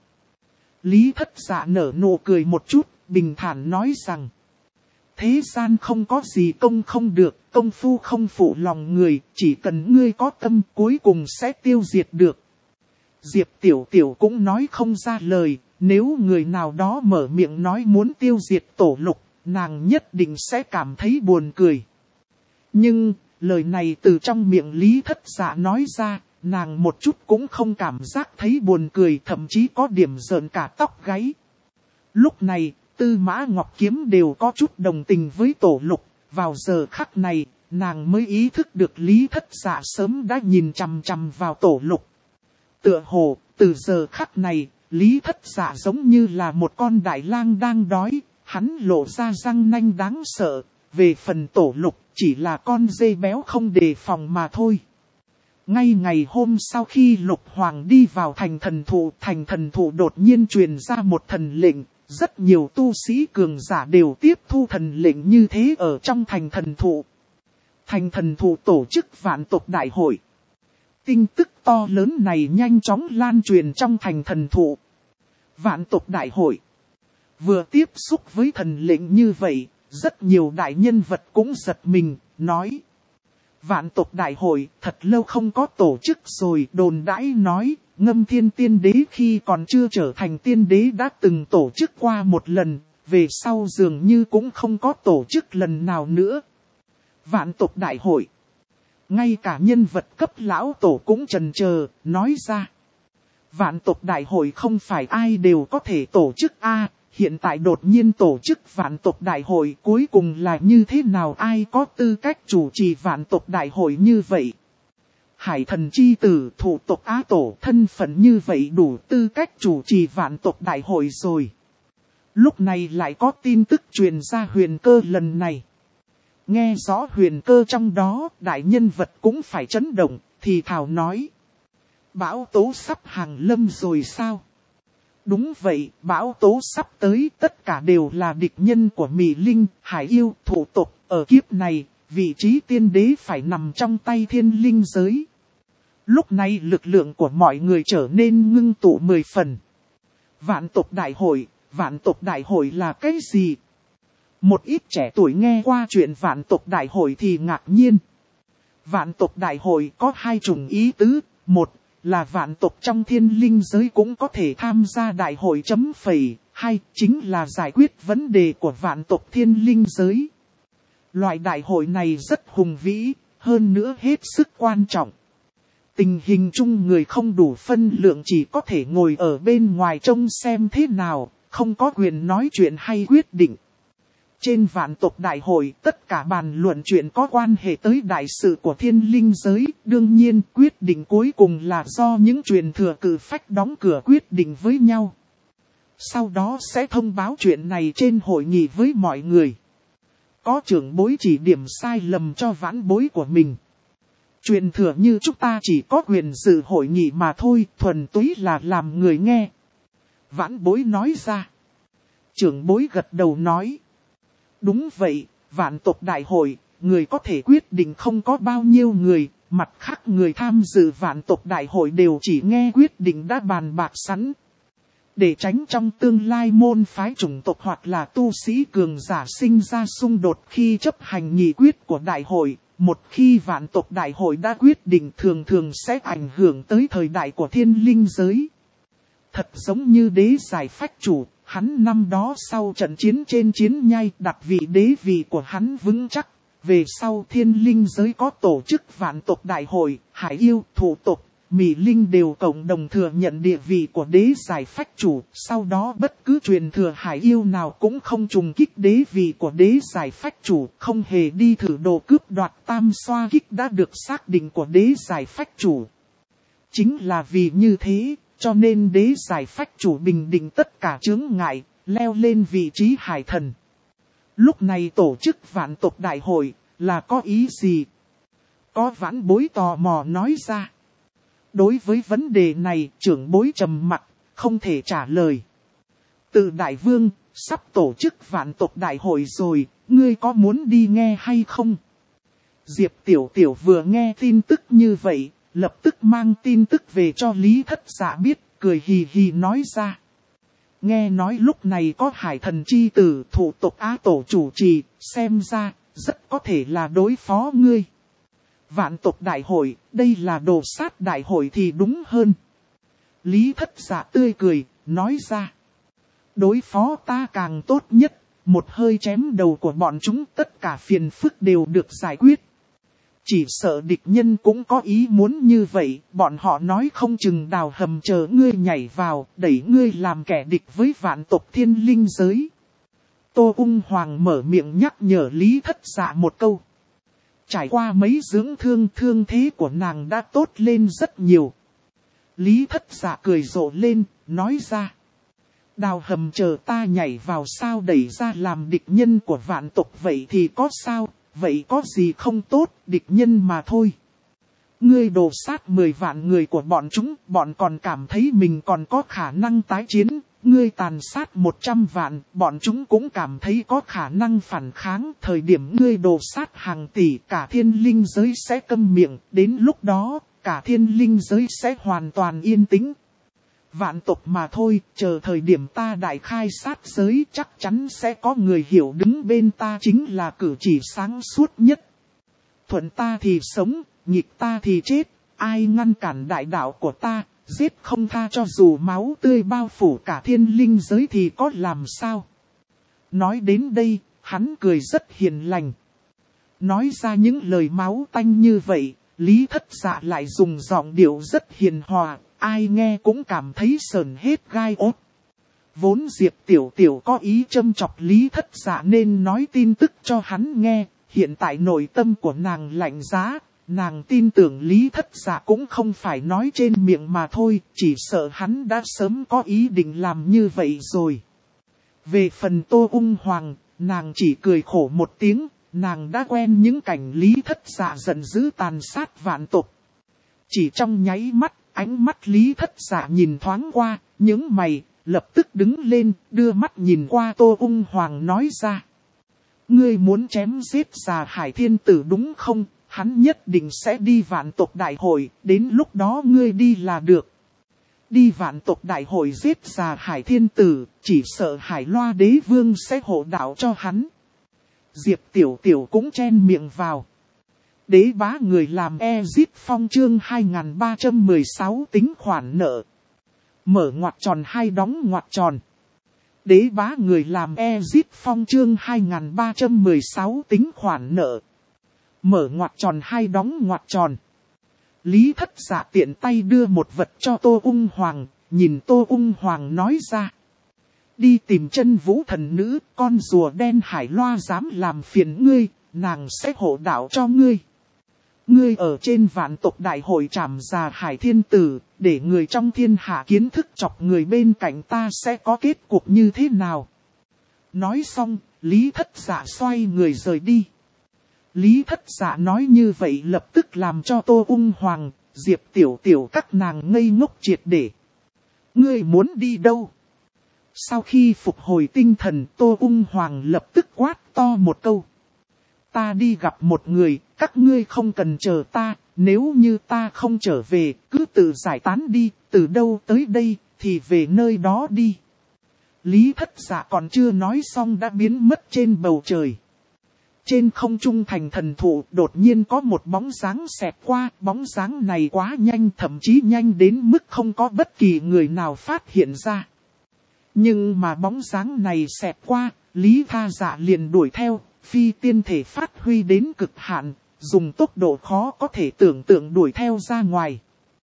Lý Thất Dạ nở nụ cười một chút, bình thản nói rằng. Thế gian không có gì công không được, công phu không phụ lòng người, chỉ cần ngươi có tâm cuối cùng sẽ tiêu diệt được. Diệp Tiểu Tiểu cũng nói không ra lời. Nếu người nào đó mở miệng nói muốn tiêu diệt Tổ Lục, nàng nhất định sẽ cảm thấy buồn cười. Nhưng, lời này từ trong miệng Lý Thất Dạ nói ra, nàng một chút cũng không cảm giác thấy buồn cười, thậm chí có điểm rợn cả tóc gáy. Lúc này, Tư Mã Ngọc Kiếm đều có chút đồng tình với Tổ Lục, vào giờ khắc này, nàng mới ý thức được Lý Thất Dạ sớm đã nhìn chằm chằm vào Tổ Lục. Tựa hồ, từ giờ khắc này, Lý Thất Dạ giống như là một con đại lang đang đói, hắn lộ ra răng nanh đáng sợ, về phần Tổ Lục chỉ là con dê béo không đề phòng mà thôi. Ngay ngày hôm sau khi Lục Hoàng đi vào thành thần thụ đột nhiên truyền ra một thần lệnh, rất nhiều tu sĩ cường giả đều tiếp thu thần lệnh như thế ở trong thành thần thụ. Thành thần thụ tổ chức vạn tộc đại hội. Tin tức to lớn này nhanh chóng lan truyền trong thành thần thụ. Vạn tộc đại hội. Vừa tiếp xúc với thần lệnh như vậy, rất nhiều đại nhân vật cũng giật mình, nói. Vạn tộc đại hội thật lâu không có tổ chức rồi, đồn đãi nói, Ngâm Thiên tiên đế khi còn chưa trở thành tiên đế đã từng tổ chức qua một lần, về sau dường như cũng không có tổ chức lần nào nữa. Vạn tộc đại hội. Ngay cả nhân vật cấp lão tổ cũng chần chờ, nói ra. Vạn tộc đại hội không phải ai đều có thể tổ chức a. Hiện tại đột nhiên tổ chức vạn tộc đại hội cuối cùng là như thế nào, ai có tư cách chủ trì vạn tộc đại hội như vậy? Hải thần chi tử thủ tộc Á Tổ thân phận như vậy đủ tư cách chủ trì vạn tộc đại hội rồi. Lúc này lại có tin tức truyền ra huyền cơ lần này. Nghe rõ huyền cơ trong đó, đại nhân vật cũng phải chấn động, thì thảo nói. Bão tố sắp hàng lâm rồi sao? Đúng vậy, bão tố sắp tới, tất cả đều là địch nhân của Mị Linh, Hải Yêu, thủ tộc. Ở kiếp này, vị trí tiên đế phải nằm trong tay thiên linh giới. Lúc này lực lượng của mọi người trở nên ngưng tụ 10 phần. Vạn tộc đại hội là cái gì? Một ít trẻ tuổi nghe qua chuyện vạn tộc đại hội thì ngạc nhiên. Vạn tộc đại hội có hai chủng ý tứ. Một là vạn tộc trong thiên linh giới cũng có thể tham gia đại hội chấm phẩy. Hai chính là giải quyết vấn đề của vạn tộc thiên linh giới. Loại đại hội này rất hùng vĩ, hơn nữa hết sức quan trọng. Tình hình chung người không đủ phân lượng chỉ có thể ngồi ở bên ngoài trông xem thế nào, không có quyền nói chuyện hay quyết định. Trên vạn tộc đại hội, tất cả bàn luận chuyện có quan hệ tới đại sự của thiên linh giới, đương nhiên quyết định cuối cùng là do những truyền thừa cử phách đóng cửa quyết định với nhau. Sau đó sẽ thông báo chuyện này trên hội nghị với mọi người. Có trưởng bối chỉ điểm sai lầm cho vãn bối của mình. Truyền thừa như chúng ta chỉ có quyền dự hội nghị mà thôi, thuần túy là làm người nghe. Vãn bối nói ra. Trưởng bối gật đầu nói. Đúng vậy, vạn tộc đại hội, người có thể quyết định không có bao nhiêu người, mặt khác người tham dự vạn tộc đại hội đều chỉ nghe quyết định đã bàn bạc sẵn. Để tránh trong tương lai môn phái chủng tộc hoặc là tu sĩ cường giả sinh ra xung đột khi chấp hành nghị quyết của đại hội. Một khi vạn tộc đại hội đã quyết định thường thường sẽ ảnh hưởng tới thời đại của thiên linh giới. Thật giống như đế giải phách chủ, hắn năm đó sau trận chiến trên chiến nhai đặt vị đế vị của hắn vững chắc. Về sau thiên linh giới có tổ chức vạn tộc đại hội, Hải Yêu, thủ tộc, Mị Linh đều cộng đồng thừa nhận địa vị của đế giải phách chủ. Sau đó bất cứ truyền thừa Hải Yêu nào cũng không trùng kích đế vị của đế giải phách chủ, không hề đi thử đồ cướp đoạt tam xoa kích đã được xác định của đế giải phách chủ. Chính là vì như thế, cho nên đế giải phách chủ bình định tất cả chướng ngại, leo lên vị trí hải thần. Lúc này tổ chức vạn tộc đại hội là có ý gì? Có vãn bối tò mò nói ra. Đối với vấn đề này, trưởng bối trầm mặc, không thể trả lời. Từ đại vương, sắp tổ chức vạn tộc đại hội rồi, ngươi có muốn đi nghe hay không? Diệp Tiểu Tiểu vừa nghe tin tức như vậy, lập tức mang tin tức về cho Lý Thất Dạ biết, cười hì hì nói ra. Nghe nói lúc này có hải thần chi tử thủ tộc Á Tổ chủ trì, xem ra, rất có thể là đối phó ngươi. Vạn tộc đại hội, đây là đồ sát đại hội thì đúng hơn. Lý Thất Dạ tươi cười, nói ra. Đối phó ta càng tốt nhất, một hơi chém đầu của bọn chúng tất cả phiền phức đều được giải quyết. Chỉ sợ địch nhân cũng có ý muốn như vậy, bọn họ nói không chừng đào hầm chờ ngươi nhảy vào, đẩy ngươi làm kẻ địch với vạn tộc thiên linh giới. Tô Ung Hoàng mở miệng nhắc nhở Lý Thất Dạ một câu. Trải qua mấy dưỡng thương thế của nàng đã tốt lên rất nhiều. Lý Thất Dạ cười rộ lên, nói ra. Đào hầm chờ ta nhảy vào sao đẩy ra làm địch nhân của vạn tộc vậy thì có sao, vậy có gì không tốt, địch nhân mà thôi. Ngươi đổ sát 10 vạn người của bọn chúng, bọn còn cảm thấy mình còn có khả năng tái chiến. Ngươi tàn sát 100 vạn, bọn chúng cũng cảm thấy có khả năng phản kháng. Thời điểm ngươi đổ sát hàng tỷ, cả thiên linh giới sẽ câm miệng. Đến lúc đó, cả thiên linh giới sẽ hoàn toàn yên tĩnh. Vạn tộc mà thôi, chờ thời điểm ta đại khai sát giới chắc chắn sẽ có người hiểu đứng bên ta chính là cử chỉ sáng suốt nhất. thuận ta thì sống, nghịch ta thì chết, ai ngăn cản đại đạo của ta, giết không tha cho dù máu tươi bao phủ cả thiên linh giới thì có làm sao. Nói đến đây, hắn cười rất hiền lành. Nói ra những lời máu tanh như vậy, Lý Thất Dạ lại dùng giọng điệu rất hiền hòa, ai nghe cũng cảm thấy sởn hết gai ốt. Vốn Diệp Tiểu Tiểu có ý châm chọc Lý Thất Dạ nên nói tin tức cho hắn nghe, hiện tại nội tâm của nàng lạnh giá, nàng tin tưởng Lý Thất Dạ cũng không phải nói trên miệng mà thôi, chỉ sợ hắn đã sớm có ý định làm như vậy rồi. Về phần Tô Ung Hoàng, nàng chỉ cười khổ một tiếng, nàng đã quen những cảnh Lý Thất Dạ giận dữ tàn sát vạn tộc. Chỉ trong nháy mắt, ánh mắt Lý Thất Dạ nhìn thoáng qua, những mày, lập tức đứng lên, đưa mắt nhìn qua Tô Ung Hoàng nói ra. Ngươi muốn chém giết Già Hải Thiên Tử đúng không? Hắn nhất định sẽ đi vạn tộc đại hội, đến lúc đó ngươi đi là được. Đi vạn tộc đại hội giết Già Hải Thiên Tử, chỉ sợ Hải Loa Đế Vương sẽ hộ đạo cho hắn. Diệp Tiểu Tiểu cũng chen miệng vào. Đế bá người làm Ezit Phong chương 2316 tính khoản nợ. Mở ngoặc tròn hay đóng ngoặc tròn. Đế bá người làm Ezit Phong chương 2316 tính khoản nợ. Mở ngoặc tròn hay đóng ngoặc tròn. Lý Thất Dạ tiện tay đưa một vật cho Tô Ung Hoàng, nhìn Tô Ung Hoàng nói ra. Đi tìm chân vũ thần nữ, con rùa đen Hải Loa dám làm phiền ngươi, nàng sẽ hộ đạo cho ngươi. Ngươi ở trên vạn tộc đại hội trảm Già Hải Thiên Tử, để người trong thiên hạ kiến thức chọc người bên cạnh ta sẽ có kết cục như thế nào. Nói xong, Lý Thất Dạ xoay người rời đi. Lý Thất Dạ nói như vậy lập tức làm cho Tô Ung Hoàng, Diệp Tiểu Tiểu các nàng ngây ngốc triệt để. Ngươi muốn đi đâu? Sau khi phục hồi tinh thần, Tô Ung Hoàng lập tức quát to một câu. Ta đi gặp một người, các ngươi không cần chờ ta, nếu như ta không trở về, cứ tự giải tán đi, từ đâu tới đây, thì về nơi đó đi. Lý Thất Dạ còn chưa nói xong đã biến mất trên bầu trời. Trên không trung thành thần thụ đột nhiên có một bóng dáng xẹt qua, bóng dáng này quá nhanh, thậm chí nhanh đến mức không có bất kỳ người nào phát hiện ra. Nhưng mà bóng dáng này xẹt qua, Lý Tha Dạ liền đuổi theo, phi tiên thể phát huy đến cực hạn, dùng tốc độ khó có thể tưởng tượng đuổi theo ra ngoài.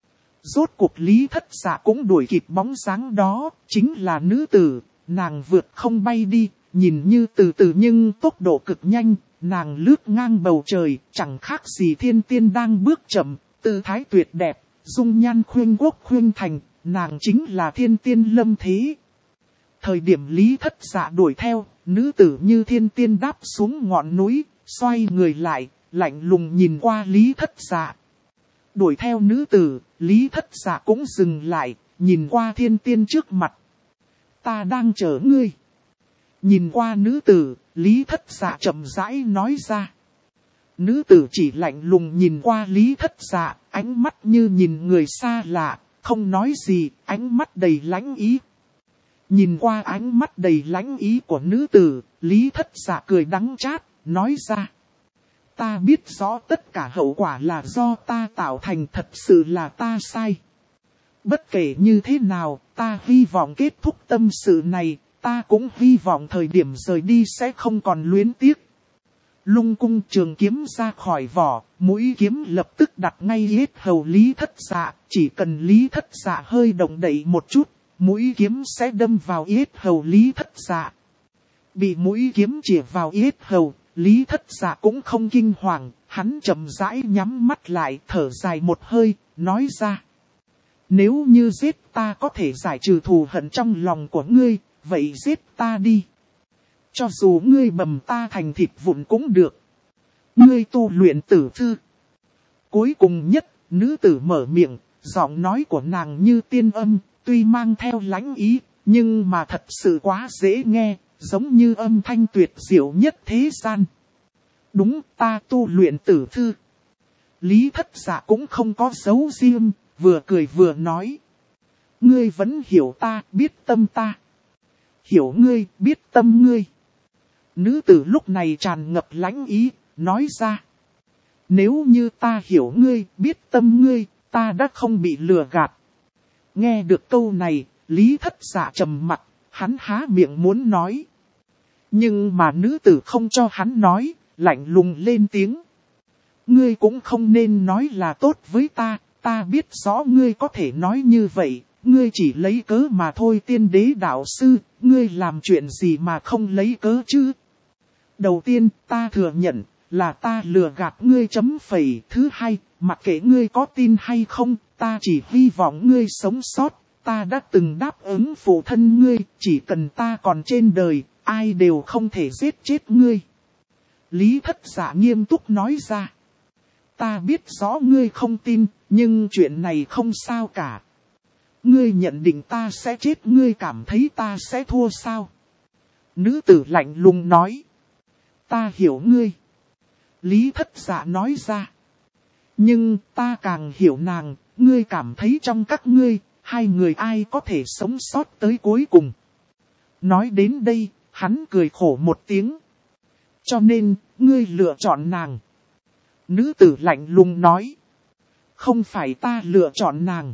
Rốt cuộc Lý Thất Dạ cũng đuổi kịp bóng dáng đó, chính là nữ tử, nàng vượt không bay đi, nhìn như từ từ nhưng tốc độ cực nhanh, nàng lướt ngang bầu trời, chẳng khác gì thiên tiên đang bước chậm, tư thái tuyệt đẹp, dung nhan khuynh quốc khuynh thành, nàng chính là thiên tiên lâm thế. Thời điểm Lý Thất Dạ đuổi theo, nữ tử như thiên tiên đáp xuống ngọn núi, xoay người lại, lạnh lùng nhìn qua Lý Thất Dạ. Đuổi theo nữ tử, Lý Thất Dạ cũng dừng lại, nhìn qua thiên tiên trước mặt. Ta đang chờ ngươi. Nhìn qua nữ tử, Lý Thất Dạ chậm rãi nói ra. Nữ tử chỉ lạnh lùng nhìn qua Lý Thất Dạ, ánh mắt như nhìn người xa lạ, không nói gì, ánh mắt đầy lãnh ý. Nhìn qua ánh mắt đầy lãnh ý của nữ tử, Lý Thất Dạ cười đắng chát, nói ra. Ta biết rõ tất cả hậu quả là do ta tạo thành, thật sự là ta sai. Bất kể như thế nào, ta hy vọng kết thúc tâm sự này, ta cũng hy vọng thời điểm rời đi sẽ không còn luyến tiếc. Lung cung trường kiếm ra khỏi vỏ, mũi kiếm lập tức đặt ngay yết hầu Lý Thất Dạ, chỉ cần Lý Thất Dạ hơi động đậy một chút, mũi kiếm sẽ đâm vào yết hầu Lý Thất Dạ. Bị mũi kiếm chĩa vào yết hầu, Lý Thất Dạ cũng không kinh hoàng, hắn chậm rãi nhắm mắt lại, thở dài một hơi, nói ra. Nếu như giết ta có thể giải trừ thù hận trong lòng của ngươi, vậy giết ta đi. Cho dù ngươi bầm ta thành thịt vụn cũng được. Ngươi tu luyện tử thư. Cuối cùng nhất, nữ tử mở miệng, giọng nói của nàng như tiên âm, tuy mang theo lãnh ý, nhưng mà thật sự quá dễ nghe, giống như âm thanh tuyệt diệu nhất thế gian. Đúng, ta tu luyện tử thư. Lý Thất Dạ cũng không có giấu riêng, vừa cười vừa nói. Ngươi vẫn hiểu ta, biết tâm ta. Hiểu ngươi, biết tâm ngươi. Nữ tử lúc này tràn ngập lãnh ý, nói ra. Nếu như ta hiểu ngươi, biết tâm ngươi, ta đã không bị lừa gạt. Nghe được câu này, Lý Thất Dạ trầm mặc, hắn há miệng muốn nói. Nhưng mà nữ tử không cho hắn nói, lạnh lùng lên tiếng. Ngươi cũng không nên nói là tốt với ta biết rõ ngươi có thể nói như vậy, ngươi chỉ lấy cớ mà thôi. Tiên đế đạo sư, ngươi làm chuyện gì mà không lấy cớ chứ? Đầu tiên, ta thừa nhận, là ta lừa gạt ngươi chấm phẩy. Thứ hai, mặc kệ ngươi có tin hay không, ta chỉ hy vọng ngươi sống sót. Ta đã từng đáp ứng phụ thân ngươi, chỉ cần ta còn trên đời, ai đều không thể giết chết ngươi. Lý Thất Dạ nghiêm túc nói ra. Ta biết rõ ngươi không tin, nhưng chuyện này không sao cả. Ngươi nhận định ta sẽ chết, ngươi cảm thấy ta sẽ thua sao? Nữ tử lạnh lùng nói. Ta hiểu ngươi. Lý Thất Dạ nói ra. Nhưng ta càng hiểu nàng, ngươi cảm thấy trong các ngươi, hai người ai có thể sống sót tới cuối cùng. Nói đến đây, hắn cười khổ một tiếng. Cho nên, ngươi lựa chọn nàng. Nữ tử lạnh lùng nói. Không phải ta lựa chọn nàng.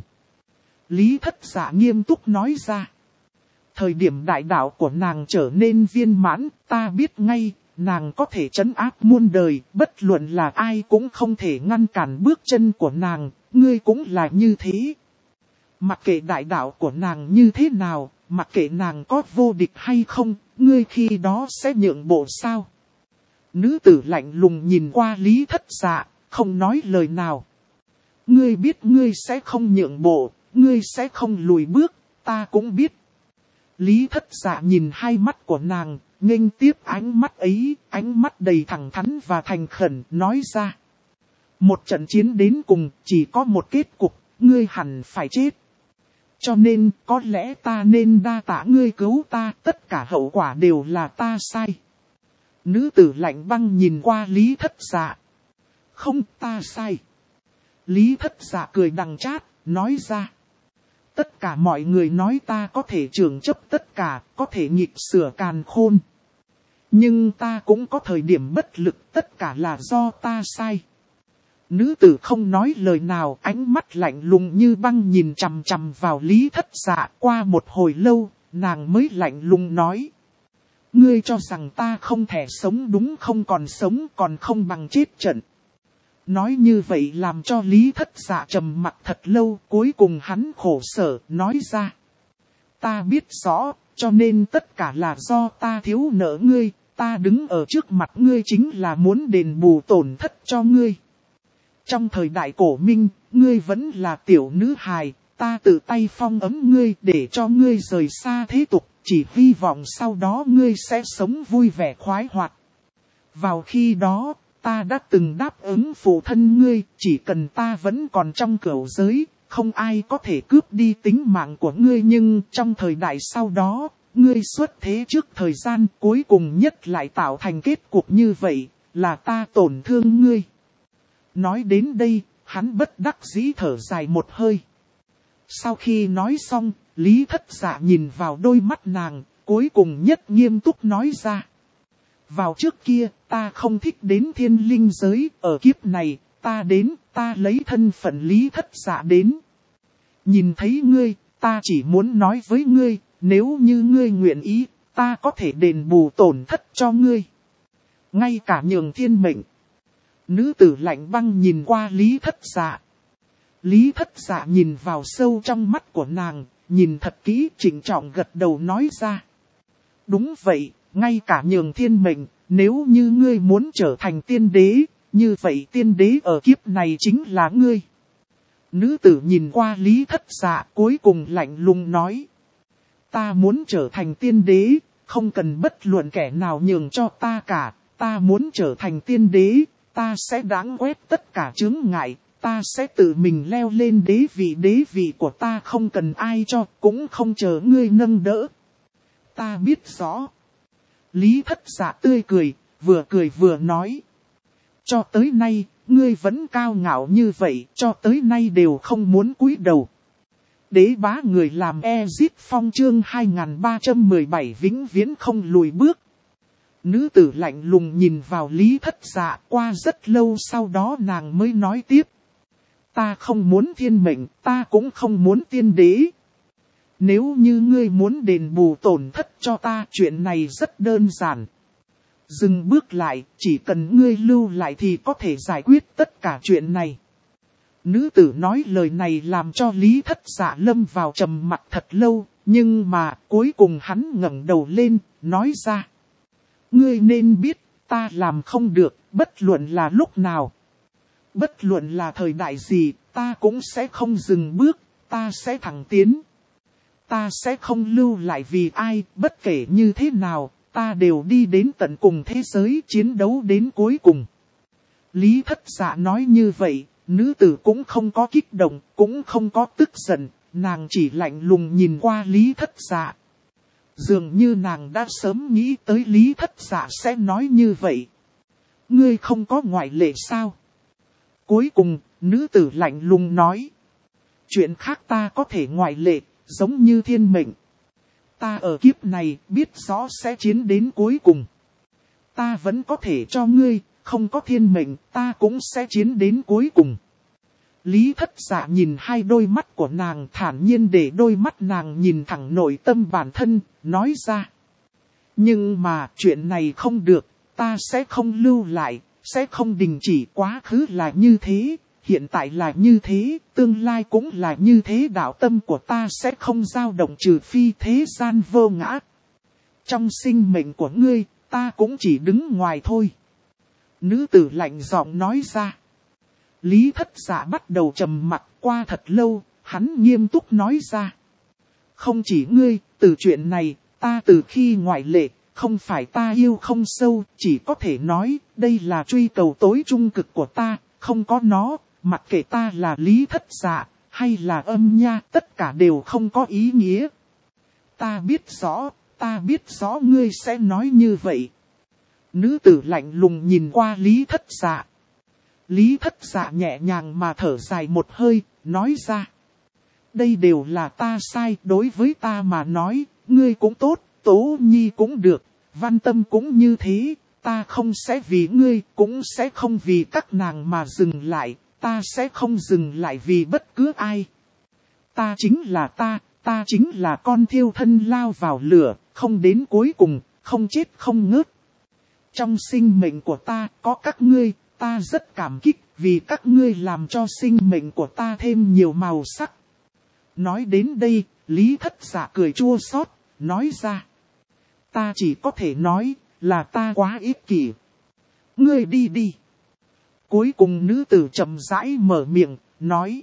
Lý Thất Dạ nghiêm túc nói ra. Thời điểm đại đạo của nàng trở nên viên mãn, ta biết ngay, nàng có thể trấn áp muôn đời, bất luận là ai cũng không thể ngăn cản bước chân của nàng, ngươi cũng là như thế. Mặc kệ đại đạo của nàng như thế nào, mặc kệ nàng có vô địch hay không, ngươi khi đó sẽ nhượng bộ sao? Nữ tử lạnh lùng nhìn qua Lý Thất Dạ, không nói lời nào. Ngươi biết ngươi sẽ không nhượng bộ, ngươi sẽ không lùi bước, ta cũng biết. Lý Thất Dạ nhìn hai mắt của nàng, nghênh tiếp ánh mắt ấy, ánh mắt đầy thẳng thắn và thành khẩn, nói ra. Một trận chiến đến cùng, chỉ có một kết cục, ngươi hẳn phải chết. Cho nên, có lẽ ta nên đa tạ ngươi cứu ta, tất cả hậu quả đều là ta sai. Nữ tử lạnh băng nhìn qua Lý Thất Dạ. Không, ta sai. Lý Thất Dạ cười đằng chát, nói ra. Tất cả mọi người nói ta có thể trưởng chấp tất cả, có thể nghịch sửa càn khôn. Nhưng ta cũng có thời điểm bất lực, tất cả là do ta sai. Nữ tử không nói lời nào, ánh mắt lạnh lùng như băng nhìn chằm chằm vào Lý Thất Dạ. Qua một hồi lâu, nàng mới lạnh lùng nói. Ngươi cho rằng ta không thể sống đúng không, còn sống còn không bằng chết trận. Nói như vậy làm cho Lý Thất Dạ trầm mặc thật lâu, cuối cùng hắn khổ sở, nói ra. Ta biết rõ, cho nên tất cả là do ta thiếu nợ ngươi, ta đứng ở trước mặt ngươi chính là muốn đền bù tổn thất cho ngươi. Trong thời đại cổ minh, ngươi vẫn là tiểu nữ hài, ta tự tay phong ấm ngươi để cho ngươi rời xa thế tục, chỉ hy vọng sau đó ngươi sẽ sống vui vẻ khoái hoạt. Vào khi đó, ta đã từng đáp ứng phụ thân ngươi, chỉ cần ta vẫn còn trong cửu giới, không ai có thể cướp đi tính mạng của ngươi. Nhưng trong thời đại sau đó, ngươi xuất thế trước thời gian, cuối cùng nhất lại tạo thành kết cục như vậy, là ta tổn thương ngươi. Nói đến đây, hắn bất đắc dĩ thở dài một hơi. Sau khi nói xong, Lý Thất Dạ nhìn vào đôi mắt nàng, cuối cùng nhất nghiêm túc nói ra. Vào trước kia, ta không thích đến thiên linh giới, ở kiếp này, ta đến, ta lấy thân phận Lý Thất Dạ đến. Nhìn thấy ngươi, ta chỉ muốn nói với ngươi, nếu như ngươi nguyện ý, ta có thể đền bù tổn thất cho ngươi. Ngay cả nhường thiên mệnh. Nữ tử lạnh băng nhìn qua Lý Thất Dạ. Lý Thất Dạ nhìn vào sâu trong mắt của nàng, nhìn thật kỹ, trịnh trọng gật đầu nói ra. Đúng vậy, ngay cả nhường thiên mệnh, nếu như ngươi muốn trở thành tiên đế, như vậy tiên đế ở kiếp này chính là ngươi. Nữ tử nhìn qua Lý Thất Dạ, cuối cùng lạnh lùng nói. Ta muốn trở thành tiên đế, không cần bất luận kẻ nào nhường cho ta cả, ta muốn trở thành tiên đế, ta sẽ đãng quét tất cả chướng ngại. Ta sẽ tự mình leo lên đế vị của ta, không cần ai cho, cũng không chờ ngươi nâng đỡ. Ta biết rõ. Lý Thất Dạ tươi cười vừa nói. Cho tới nay, ngươi vẫn cao ngạo như vậy, cho tới nay đều không muốn cúi đầu. Đế bá người làm Ezit Phong chương 2317 vĩnh viễn không lùi bước. Nữ tử lạnh lùng nhìn vào Lý Thất Dạ, qua rất lâu sau đó nàng mới nói tiếp. Ta không muốn thiên mệnh, ta cũng không muốn tiên đế. Nếu như ngươi muốn đền bù tổn thất cho ta, chuyện này rất đơn giản. Dừng bước lại, chỉ cần ngươi lưu lại thì có thể giải quyết tất cả chuyện này. Nữ tử nói lời này làm cho Lý Thất Dạ lâm vào trầm mặc thật lâu, nhưng mà cuối cùng hắn ngẩng đầu lên, nói ra. Ngươi nên biết, ta làm không được, bất luận là lúc nào. Bất luận là thời đại gì, ta cũng sẽ không dừng bước, ta sẽ thẳng tiến. Ta sẽ không lưu lại vì ai, bất kể như thế nào, ta đều đi đến tận cùng thế giới chiến đấu đến cuối cùng. Lý Thất Dạ nói như vậy, nữ tử cũng không có kích động, cũng không có tức giận, nàng chỉ lạnh lùng nhìn qua Lý Thất Dạ. Dường như nàng đã sớm nghĩ tới Lý Thất Dạ sẽ nói như vậy. Ngươi không có ngoại lệ sao? Cuối cùng, nữ tử lạnh lùng nói. Chuyện khác ta có thể ngoại lệ, giống như thiên mệnh. Ta ở kiếp này biết rõ sẽ chiến đến cuối cùng. Ta vẫn có thể cho ngươi, không có thiên mệnh, ta cũng sẽ chiến đến cuối cùng. Lý Thất Dạ nhìn hai đôi mắt của nàng, thản nhiên để đôi mắt nàng nhìn thẳng nội tâm bản thân, nói ra. Nhưng mà chuyện này không được, ta sẽ không lưu lại, sẽ không đình chỉ. Quá khứ là như thế, hiện tại là như thế, tương lai cũng là như thế. Đạo tâm của ta sẽ không dao động trừ phi thế gian vô ngã. Trong sinh mệnh của ngươi, ta cũng chỉ đứng ngoài thôi. Nữ tử lạnh giọng nói ra. Lý Thất Dạ bắt đầu trầm mặc, qua thật lâu, hắn nghiêm túc nói ra. Không chỉ ngươi, từ chuyện này, ta từ khi ngoại lệ, không phải ta yêu không sâu, chỉ có thể nói, đây là truy cầu tối trung cực của ta, không có nó, mặc kệ ta là Lý Thất Dạ, hay là Âm Nha, tất cả đều không có ý nghĩa. Ta biết rõ ngươi sẽ nói như vậy. Nữ tử lạnh lùng nhìn qua Lý Thất Dạ. Lý Thất Dạ nhẹ nhàng mà thở dài một hơi, nói ra. Đây đều là ta sai, đối với ta mà nói, ngươi cũng tốt, Tố Nhi cũng được, Văn Tâm cũng như thế, ta không sẽ vì ngươi, cũng sẽ không vì các nàng mà dừng lại, ta sẽ không dừng lại vì bất cứ ai. Ta chính là ta chính là con thiêu thân lao vào lửa, không đến cuối cùng, không chết không ngớt. Trong sinh mệnh của ta có các ngươi, ta rất cảm kích vì các ngươi làm cho sinh mệnh của ta thêm nhiều màu sắc. Nói đến đây, Lý Thất Dạ cười chua xót, nói ra. Ta chỉ có thể nói là ta quá ích kỷ. Ngươi đi đi. Cuối cùng nữ tử chậm rãi mở miệng, nói.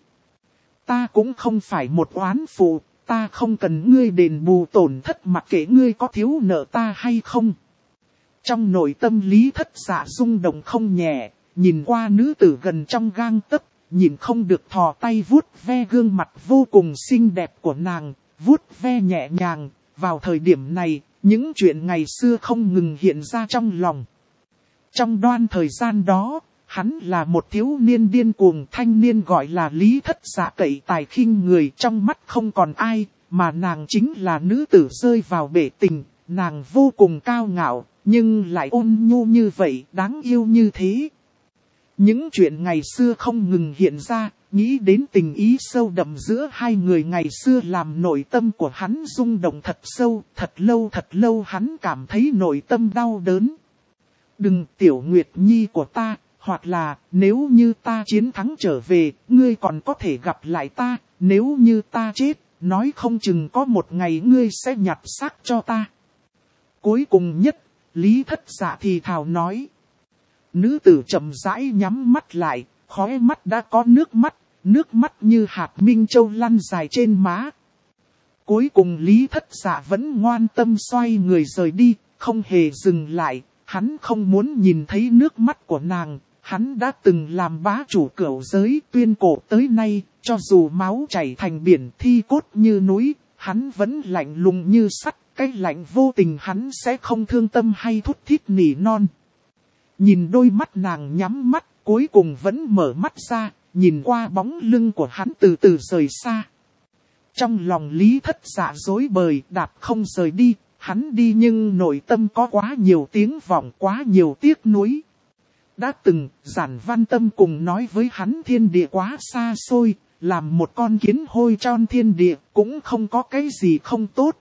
Ta cũng không phải một oán phụ, ta không cần ngươi đền bù tổn thất mặc kệ ngươi có thiếu nợ ta hay không. Trong nội tâm Lý Thất Dạ rung động không nhẹ, nhìn qua nữ tử gần trong gang tấc, nhìn không được thò tay vuốt ve gương mặt vô cùng xinh đẹp của nàng, vuốt ve nhẹ nhàng. Vào thời điểm này, những chuyện ngày xưa không ngừng hiện ra trong lòng. Trong đoạn thời gian đó, hắn là một thiếu niên điên cuồng, thanh niên gọi là Lý Thất Dạ cậy tài khinh người, trong mắt không còn ai, mà nàng chính là nữ tử rơi vào bể tình, nàng vô cùng cao ngạo, nhưng lại ôn nhu như vậy, đáng yêu như thế. Những chuyện ngày xưa không ngừng hiện ra, nghĩ đến tình ý sâu đậm giữa hai người ngày xưa làm nội tâm của hắn rung động thật sâu, thật lâu hắn cảm thấy nội tâm đau đớn. Đừng, Tiểu Nguyệt Nhi của ta, hoặc là nếu như ta chiến thắng trở về, ngươi còn có thể gặp lại ta, nếu như ta chết, nói không chừng có một ngày ngươi sẽ nhặt xác cho ta. Cuối cùng nhất, Lý Thất Dạ thì thào nói. Nữ tử chậm rãi nhắm mắt lại, khóe mắt đã có nước mắt như hạt minh châu lăn dài trên má. Cuối cùng Lý Thất Dạ vẫn ngoan tâm xoay người rời đi, không hề dừng lại, hắn không muốn nhìn thấy nước mắt của nàng, hắn đã từng làm bá chủ cửu giới tuyên cổ tới nay, cho dù máu chảy thành biển thi cốt như núi, hắn vẫn lạnh lùng như sắt, cái lạnh vô tình hắn sẽ không thương tâm hay thút thít nỉ non. Nhìn đôi mắt nàng nhắm mắt, cuối cùng vẫn mở mắt ra, nhìn qua bóng lưng của hắn từ từ rời xa. Trong lòng Lý Thất Dạ rối bời, đạp không rời đi, Hắn đi nhưng nội tâm có quá nhiều tiếng vọng, quá nhiều tiếc nuối. Đã từng, Giản Văn Tâm cùng nói với hắn thiên địa quá xa xôi, làm một con kiến hôi trong thiên địa cũng không có cái gì không tốt.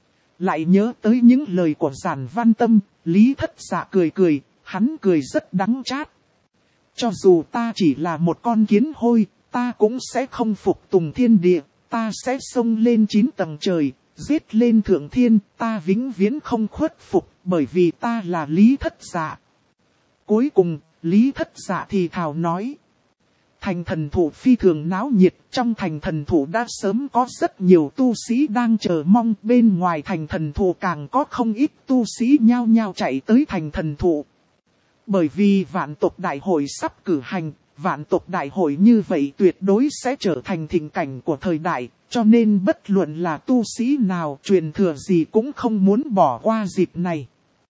Lại nhớ tới những lời của Giản Văn Tâm, Lý Thất Dạ cười cười, hắn cười rất đắng chát. Cho dù ta chỉ là một con kiến hôi, ta cũng sẽ không phục tùng thiên địa, ta sẽ xông lên 9 tầng trời, giết lên thượng thiên, ta vĩnh viễn không khuất phục, bởi vì ta là Lý Thất Dạ. Cuối cùng, Lý Thất Dạ thì thào nói. Thành thần thụ phi thường náo nhiệt, trong thành thần thụ đã sớm có rất nhiều tu sĩ đang chờ mong, bên ngoài thành thần thụ càng có không ít tu sĩ nhao nhao chạy tới thành thần thụ. Bởi vì vạn tộc đại hội sắp cử hành, vạn tộc đại hội như vậy tuyệt đối sẽ trở thành thịnh cảnh của thời đại, cho nên bất luận là tu sĩ nào truyền thừa gì cũng không muốn bỏ qua dịp này.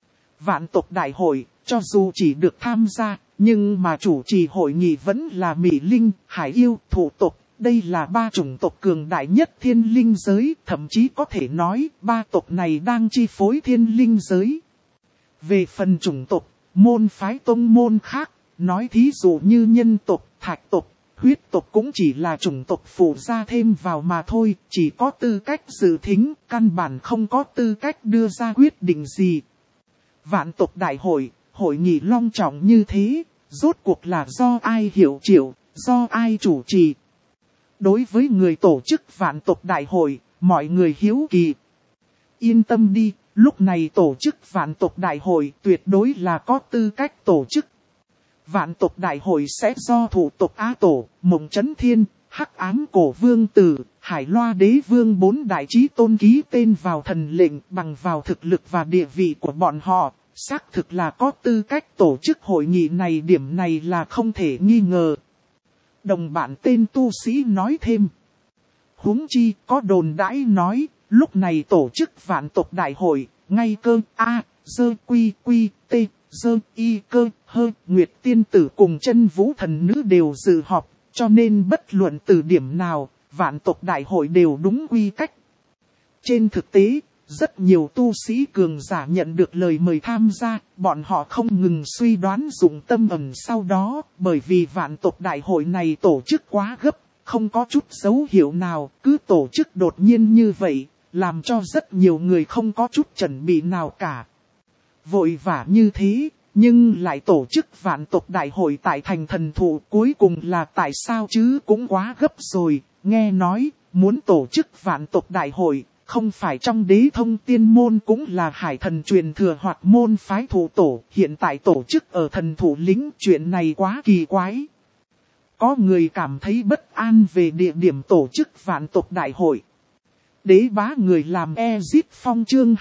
Vạn tộc đại hội, cho dù chỉ được tham gia, nhưng mà chủ trì hội nghị vẫn là Mỹ Linh, Hải Yêu, Thụ tộc. Đây là 3 chủng tộc cường đại nhất thiên linh giới, thậm chí có thể nói 3 tộc này đang chi phối thiên linh giới. Về phần chủng tộc, môn phái tông môn khác, nói thí dụ như nhân tộc, thạch tộc, huyết tộc cũng chỉ là chủng tộc phụ ra thêm vào mà thôi, chỉ có tư cách dự thính, căn bản không có tư cách đưa ra quyết định gì. Vạn tộc đại hội, hội nghị long trọng như thế, rốt cuộc là do ai hiệu triệu, do ai chủ trì. Đối với người tổ chức vạn tộc đại hội, mọi người hiếu kỳ. Yên tâm đi, lúc này tổ chức vạn tộc đại hội tuyệt đối là có tư cách tổ chức. Vạn tộc đại hội sẽ do Thụ tộc Á Tổ, Mộng Chấn Thiên, Hắc Ám Cổ Vương Tử, Hải Loa Đế Vương 4 đại chí tôn ký tên vào thần lệnh, bằng vào thực lực và địa vị của bọn họ, xác thực là có tư cách tổ chức hội nghị này, điểm này là không thể nghi ngờ. Đồng bạn tên tu sĩ nói thêm. Huống chi có đồn đãi nói, lúc này tổ chức vạn tộc đại hội, ngay cơ A, dơ quy quy, T, dơ y cơ, hơ, Nguyệt Tiên Tử cùng chân vũ thần nữ đều dự họp, cho nên bất luận từ điểm nào, vạn tộc đại hội đều đúng quy cách. Trên thực tế, rất nhiều tu sĩ cường giả nhận được lời mời tham gia, bọn họ không ngừng suy đoán dụng tâm ẩn sau đó, bởi vì vạn tộc đại hội này tổ chức quá gấp, không có chút dấu hiệu nào, cứ tổ chức đột nhiên như vậy, làm cho rất nhiều người không có chút chuẩn bị nào cả. Vội vã như thế, nhưng lại tổ chức vạn tộc đại hội tại thành thần thụ, cuối cùng là tại sao chứ, cũng quá gấp rồi. Nghe nói, muốn tổ chức vạn tộc đại hội, không phải trong Đế Thông Tiên Môn cũng là hải thần truyền thừa hoặc môn phái Thụ tổ, hiện tại tổ chức ở thần thụ lĩnh, chuyện này quá kỳ quái. Có người cảm thấy bất an về địa điểm tổ chức vạn tộc đại hội. Đế bá người làm Ezit Phong chương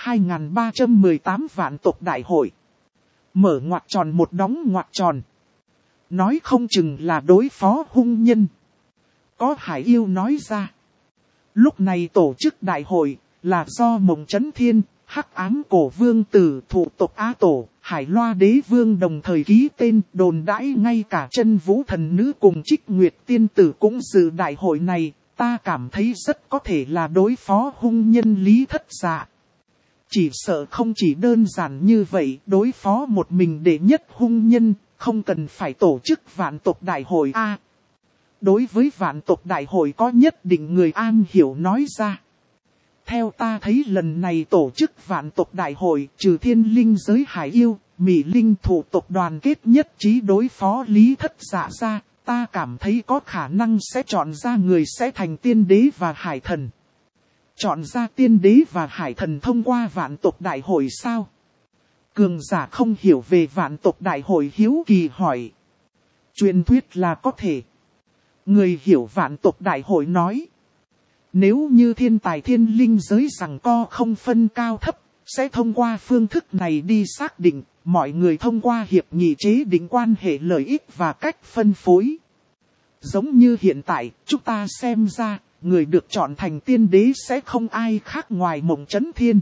2318 vạn tộc đại hội. Mở ngoặc tròn một đóng ngoặc tròn. Nói không chừng là đối phó hung nhân. Có Hải Yêu nói ra. Lúc này tổ chức đại hội là do Mộng Chấn Thiên, Hắc Ám Cổ Vương Tử, Thụ tộc Á Tổ, Hải Loa Đế Vương đồng thời ký tên, đồn đãi ngay cả chân vũ thần nữ cùng Trích Nguyệt Tiên Tử cũng dự đại hội này. Ta cảm thấy rất có thể là đối phó hung nhân Lý Thất Dạ. Chỉ sợ không chỉ đơn giản như vậy, đối phó một mình đệ nhất hung nhân, không cần phải tổ chức vạn tộc đại hội a. Đối với vạn tộc đại hội có nhất định người am hiểu nói ra. Theo ta thấy lần này tổ chức vạn tộc đại hội, trừ thiên linh giới Hải Yêu, Mỹ Linh Thụ tộc đoàn kết nhất trí đối phó Lý Thất Dạ ra. Ta cảm thấy có khả năng sẽ chọn ra người sẽ thành tiên đế và hải thần. Chọn ra tiên đế và hải thần thông qua vạn tộc đại hội sao? Cường giả không hiểu về vạn tộc đại hội hiếu kỳ hỏi. Truyền thuyết là có thể. Người hiểu vạn tộc đại hội nói. Nếu như thiên tài thiên linh giới rằng co không phân cao thấp, sẽ thông qua phương thức này đi xác định. Mọi người thông qua hiệp nghị chế định quan hệ lợi ích và cách phân phối. Giống như hiện tại, chúng ta xem ra, người được chọn thành tiên đế sẽ không ai khác ngoài Mộng Chấn Thiên.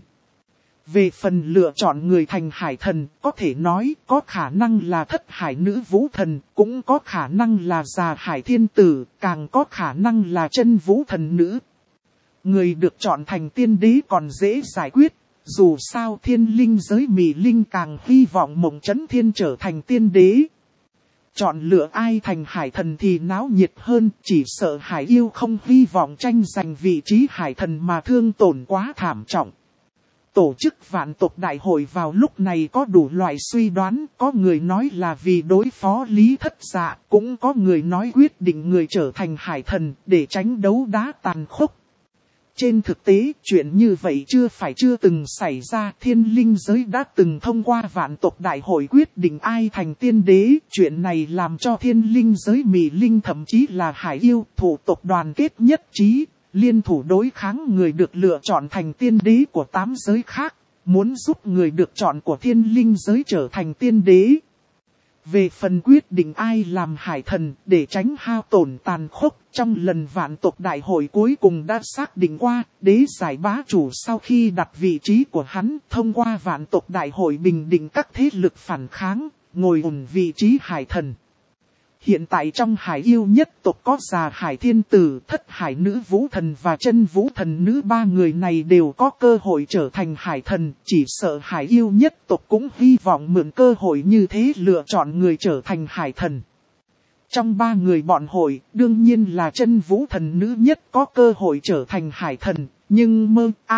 Về phần lựa chọn người thành hải thần, có thể nói có khả năng là Thất Hải Nữ Vũ Thần, cũng có khả năng là Già Hải Thiên Tử, càng có khả năng là Chân Vũ Thần Nữ. Người được chọn thành tiên đế còn dễ giải quyết. Dù sao thiên linh giới Mị Linh càng hy vọng Mộng Chấn Thiên trở thành tiên đế. Chọn lựa ai thành hải thần thì náo nhiệt hơn, chỉ sợ hải yêu không hy vọng tranh giành vị trí hải thần mà thương tổn quá thảm trọng. Tổ chức vạn tộc đại hội vào lúc này có đủ loại suy đoán, có người nói là vì đối phó Lý Thất Dạ, cũng có người nói quyết định người trở thành hải thần để tránh đấu đá tàn khốc. Trên thực tế, chuyện như vậy chưa từng xảy ra, thiên linh giới đã từng thông qua vạn tộc đại hội quyết định ai thành tiên đế. Chuyện này làm cho thiên linh giới Mị Linh thậm chí là hải yêu thủ tộc đoàn kết nhất trí, liên thủ đối kháng người được lựa chọn thành tiên đế của 8 giới khác, muốn giúp người được chọn của thiên linh giới trở thành tiên đế. Về phần quyết định ai làm hải thần để tránh hao tổn tàn khốc, trong lần vạn tộc đại hội cuối cùng đã xác định qua, đế giải bá chủ sau khi đặt vị trí của hắn thông qua vạn tộc đại hội bình định các thế lực phản kháng, ngồi ổn vị trí hải thần. Hiện tại trong hải yêu nhất tộc có Già Hải Thiên Tử, Thất Hải Nữ Vũ Thần và Chân Vũ Thần Nữ, 3 người này đều có cơ hội trở thành hải thần, chỉ sợ hải yêu nhất tộc cũng hy vọng mượn cơ hội như thế lựa chọn người trở thành hải thần. Trong 3 người bọn hội, đương nhiên là Chân Vũ Thần Nữ nhất có cơ hội trở thành hải thần, nhưng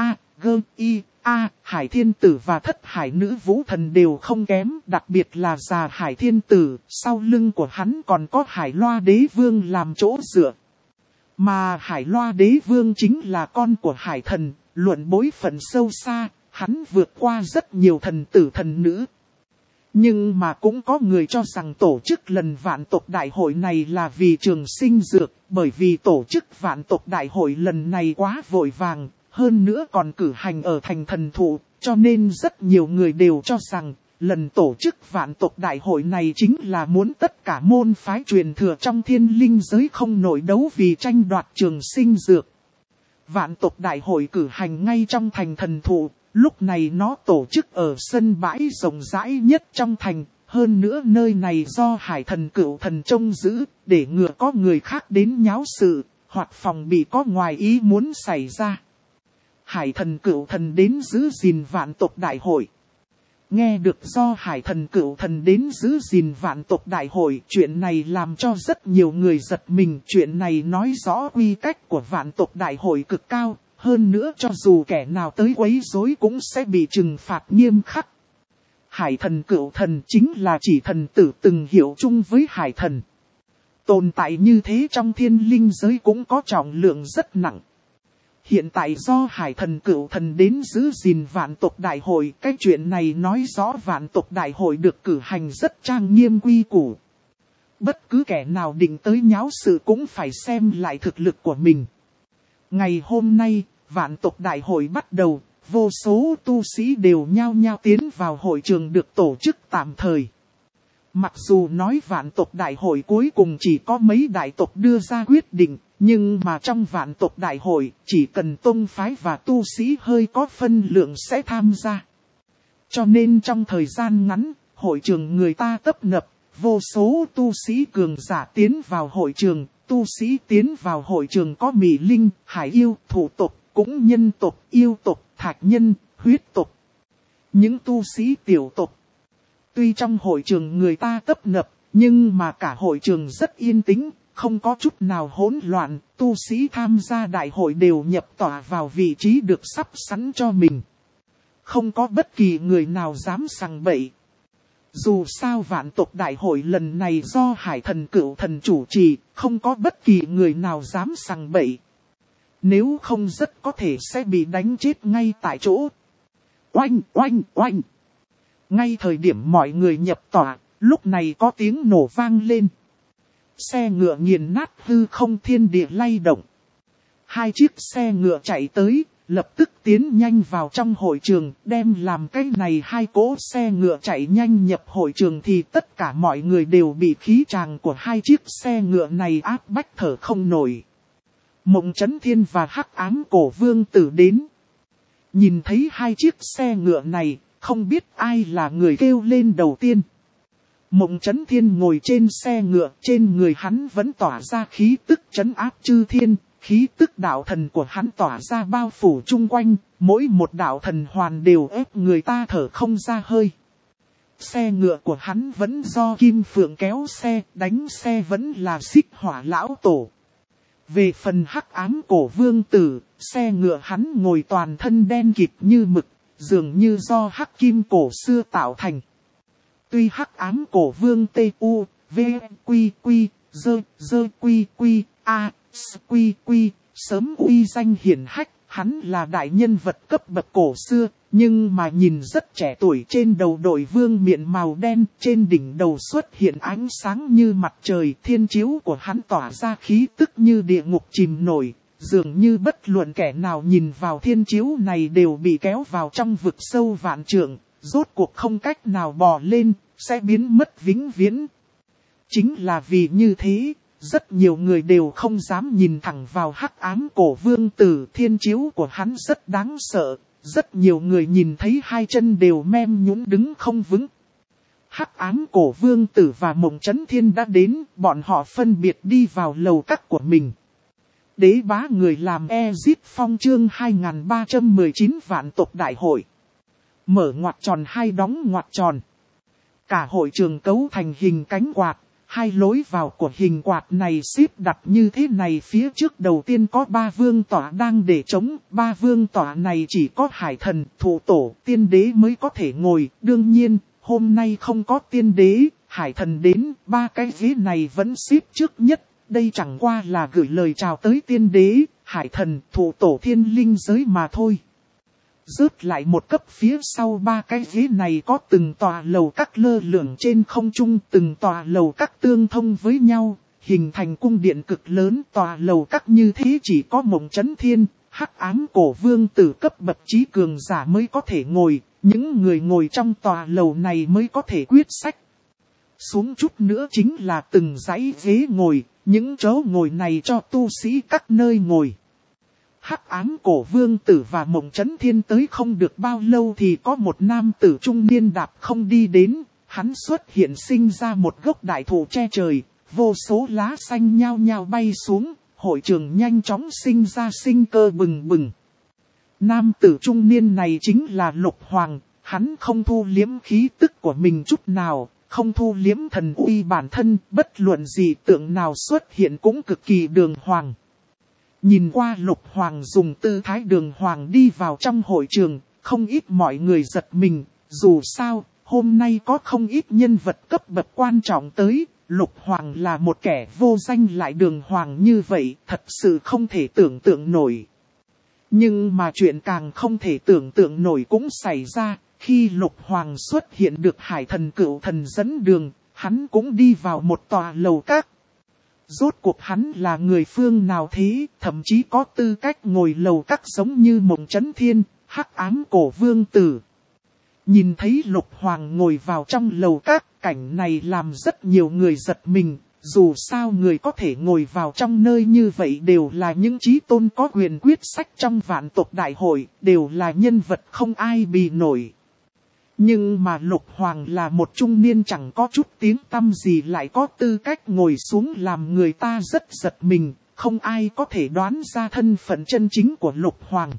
Hải Thiên Tử và Thất Hải Nữ Vũ Thần đều không kém, đặc biệt là Già Hải Thiên Tử, sau lưng của hắn còn có Hải Loa Đế Vương làm chỗ dựa. Mà Hải Loa Đế Vương chính là con của hải thần, luận bối phận sâu xa, hắn vượt qua rất nhiều thần tử thần nữ. Nhưng mà cũng có người cho rằng tổ chức lần vạn tộc đại hội này là vì trường sinh dược, bởi vì tổ chức vạn tộc đại hội lần này quá vội vàng. Hơn nữa còn cử hành ở thành thần thụ, cho nên rất nhiều người đều cho rằng, lần tổ chức vạn tộc đại hội này chính là muốn tất cả môn phái truyền thừa trong thiên linh giới không nổi đấu vì tranh đoạt trường sinh dược. Vạn tộc đại hội cử hành ngay trong thành thần thụ, lúc này nó tổ chức ở sân bãi rộng rãi nhất trong thành, hơn nữa nơi này do hải thần cửu thần trông giữ, để ngừa có người khác đến nháo sự, hoặc phòng bị có ngoài ý muốn xảy ra. Hải thần cửu thần đến giữ gìn vạn tộc đại hội. Nghe được do hải thần cửu thần đến giữ gìn vạn tộc đại hội, chuyện này làm cho rất nhiều người giật mình. Chuyện này nói rõ quy cách của vạn tộc đại hội cực cao, hơn nữa cho dù kẻ nào tới quấy rối cũng sẽ bị trừng phạt nghiêm khắc. Hải thần cửu thần chính là chỉ thần tử từng hiệu chung với hải thần. Tồn tại như thế trong thiên linh giới cũng có trọng lượng rất nặng. Hiện tại do hải thần cửu thần đến giữ gìn vạn tộc đại hội, cái chuyện này nói rõ vạn tộc đại hội được cử hành rất trang nghiêm quy củ. Bất cứ kẻ nào định tới nháo sự cũng phải xem lại thực lực của mình. Ngày hôm nay, vạn tộc đại hội bắt đầu, vô số tu sĩ đều nhao nhao tiến vào hội trường được tổ chức tạm thời. Mặc dù nói vạn tộc đại hội cuối cùng chỉ có mấy đại tộc đưa ra quyết định, nhưng mà trong vạn tộc đại hội chỉ cần tông phái và tu sĩ hơi có phân lượng sẽ tham gia. Cho nên trong thời gian ngắn, hội trường người ta tấp nập, vô số tu sĩ cường giả tiến vào hội trường, tu sĩ tiến vào hội trường có Mị Linh, hải yêu, thủ tộc, cũng nhân tộc, yêu tộc, thạch nhân, huyết tộc. Những tu sĩ tiểu tộc. Tuy trong hội trường người ta tấp nập, nhưng mà cả hội trường rất yên tĩnh, không có chút nào hỗn loạn, tu sĩ tham gia đại hội đều nhập tỏa vào vị trí được sắp sẵn cho mình. Không có bất kỳ người nào dám sằng bậy. Dù sao vạn tộc đại hội lần này do hải thần cửu thần chủ trì, không có bất kỳ người nào dám sằng bậy. Nếu không rất có thể sẽ bị đánh chết ngay tại chỗ. Oanh, oanh, oanh. Ngay thời điểm mọi người nhập tỏa, lúc này có tiếng nổ vang lên. Xe ngựa nghiền nát hư không, thiên địa lay động. 2 chiếc xe ngựa chạy tới, lập tức tiến nhanh vào trong hội trường, đem làm cái này 2 cỗ xe ngựa chạy nhanh nhập hội trường thì tất cả mọi người đều bị khí tràng của 2 chiếc xe ngựa này áp bách thở không nổi. Mộng Chấn Thiên và Hắc Ám Cổ Vương Tử đến. Nhìn thấy 2 chiếc xe ngựa này, không biết ai là người kêu lên đầu tiên. Mộng Chấn Thiên ngồi trên xe ngựa, trên người hắn vẫn tỏa ra khí tức trấn áp chư thiên, khí tức đạo thần của hắn tỏa ra bao phủ chung quanh, mỗi một đạo thần hoàn đều ép người ta thở không ra hơi. Xe ngựa của hắn vẫn do Kim Phượng kéo xe, đánh xe vẫn là Xích Hỏa lão tổ. Về phần hắc ám cổ vương tử, xe ngựa hắn ngồi toàn thân đen kịt như mực, dường như do hắc kim cổ xưa tạo thành. Tuy hắc ám cổ vương T.U. V. Quy Quy, Dơ Quy Quy, A. Quy Quy, sớm uy danh hiển hách, hắn là đại nhân vật cấp bậc cổ xưa, nhưng mà nhìn rất trẻ tuổi. Trên đầu đội vương miện màu đen, trên đỉnh đầu xuất hiện ánh sáng như mặt trời. Thiên chiếu của hắn tỏa ra khí tức như địa ngục chìm nổi, dường như bất luận kẻ nào nhìn vào thiên chiếu này đều bị kéo vào trong vực sâu vạn trượng, rốt cuộc không cách nào bò lên, sẽ biến mất vĩnh viễn. Chính là vì như thế, rất nhiều người đều không dám nhìn thẳng vào hắc ám cổ vương tử. Thiên chiếu của hắn rất đáng sợ, rất nhiều người nhìn thấy hai chân đều mem nhũn đứng không vững. Hắc ám cổ vương tử và Mộng Chấn Thiên đã đến, bọn họ phân biệt đi vào lầu các của mình. Đế bá người làm Ezit Phong chương 2319 vạn tộc đại hội. Mở ngoặc tròn hai đóng ngoặc tròn. Cả hội trường cấu thành hình cánh quạt. Hai lối vào của hình quạt này xếp đặt như thế này, phía trước đầu tiên có 3 vương tọa đang để trống. 3 vương tọa này chỉ có hải thần, thụ tổ, tiên đế mới có thể ngồi. Đương nhiên, hôm nay không có tiên đế, hải thần đến, 3 cái ghế này vẫn xếp trước nhất. Đây chẳng qua là gửi lời chào tới tiên đế, hải thần, thụ tổ thiên linh giới mà thôi. Rớt lại một cấp phía sau 3 cái ghế này có từng tòa lầu các lơ lửng trên không trung, từng tòa lầu các tương thông với nhau, hình thành cung điện cực lớn. Tòa lầu các như thế chỉ có Mộng Chấn Thiên, hắc ám cổ vương tử cấp bậc trí cường giả mới có thể ngồi, những người ngồi trong tòa lầu này mới có thể quyết sách. Xuống chút nữa chính là từng dãy ghế ngồi, những chỗ ngồi này cho tu sĩ các nơi ngồi. Hắc ám cổ vương tử và Mộng Chấn Thiên tới không được bao lâu thì có một nam tử trung niên đạp không đi đến, hắn xuất hiện sinh ra một gốc đại thụ che trời, vô số lá xanh nhao nhao bay xuống, hội trường nhanh chóng sinh ra sinh cơ bừng bừng. Nam tử trung niên này chính là Lục Hoàng, hắn không thu liếm khí tức của mình chút nào, không thu liếm thần uy bản thân, bất luận gì tượng nào xuất hiện cũng cực kỳ đường hoàng. Nhìn qua Lục Hoàng dùng tư thái đường hoàng đi vào trong hội trường, không ít mọi người giật mình, dù sao, hôm nay có không ít nhân vật cấp bậc quan trọng tới, Lục Hoàng là một kẻ vô danh lại đường hoàng như vậy, thật sự không thể tưởng tượng nổi. Nhưng mà chuyện càng không thể tưởng tượng nổi cũng xảy ra, khi Lục Hoàng xuất hiện được hải thần cửu thần dẫn đường, hắn cũng đi vào một tòa lầu các. Rốt cuộc hắn là người phương nào thế, thậm chí có tư cách ngồi lầu các giống như Mộng Chấn Thiên, hắc ám cổ vương tử. Nhìn thấy Lục Hoàng ngồi vào trong lầu các, cảnh này làm rất nhiều người giật mình, dù sao người có thể ngồi vào trong nơi như vậy đều là những chí tôn có quyền quyết sách trong vạn tộc đại hội, đều là nhân vật không ai bì nổi. Nhưng mà Lục Hoàng là một trung niên chẳng có chút tiếng tăm gì lại có tư cách ngồi xuống làm người ta rất giật mình, không ai có thể đoán ra thân phận chân chính của Lục Hoàng.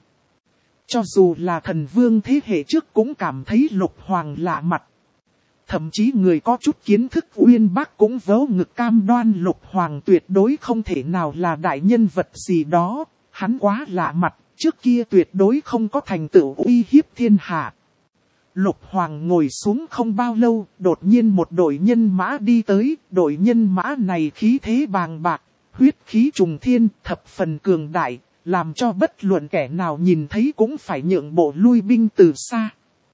Cho dù là thần vương thế hệ trước cũng cảm thấy Lục Hoàng lạ mặt. Thậm chí người có chút kiến thức uyên bác cũng vớ ngực cam đoan Lục Hoàng tuyệt đối không thể nào là đại nhân vật gì đó, hắn quá lạ mặt, trước kia tuyệt đối không có thành tựu uy hiếp thiên hạ. Lục Hoàng ngồi xuống không bao lâu, đột nhiên một đội nhân mã đi tới, đội nhân mã này khí thế bàng bạc, huyết khí trùng thiên, thập phần cường đại, làm cho bất luận kẻ nào nhìn thấy cũng phải nhượng bộ lui binh từ xa.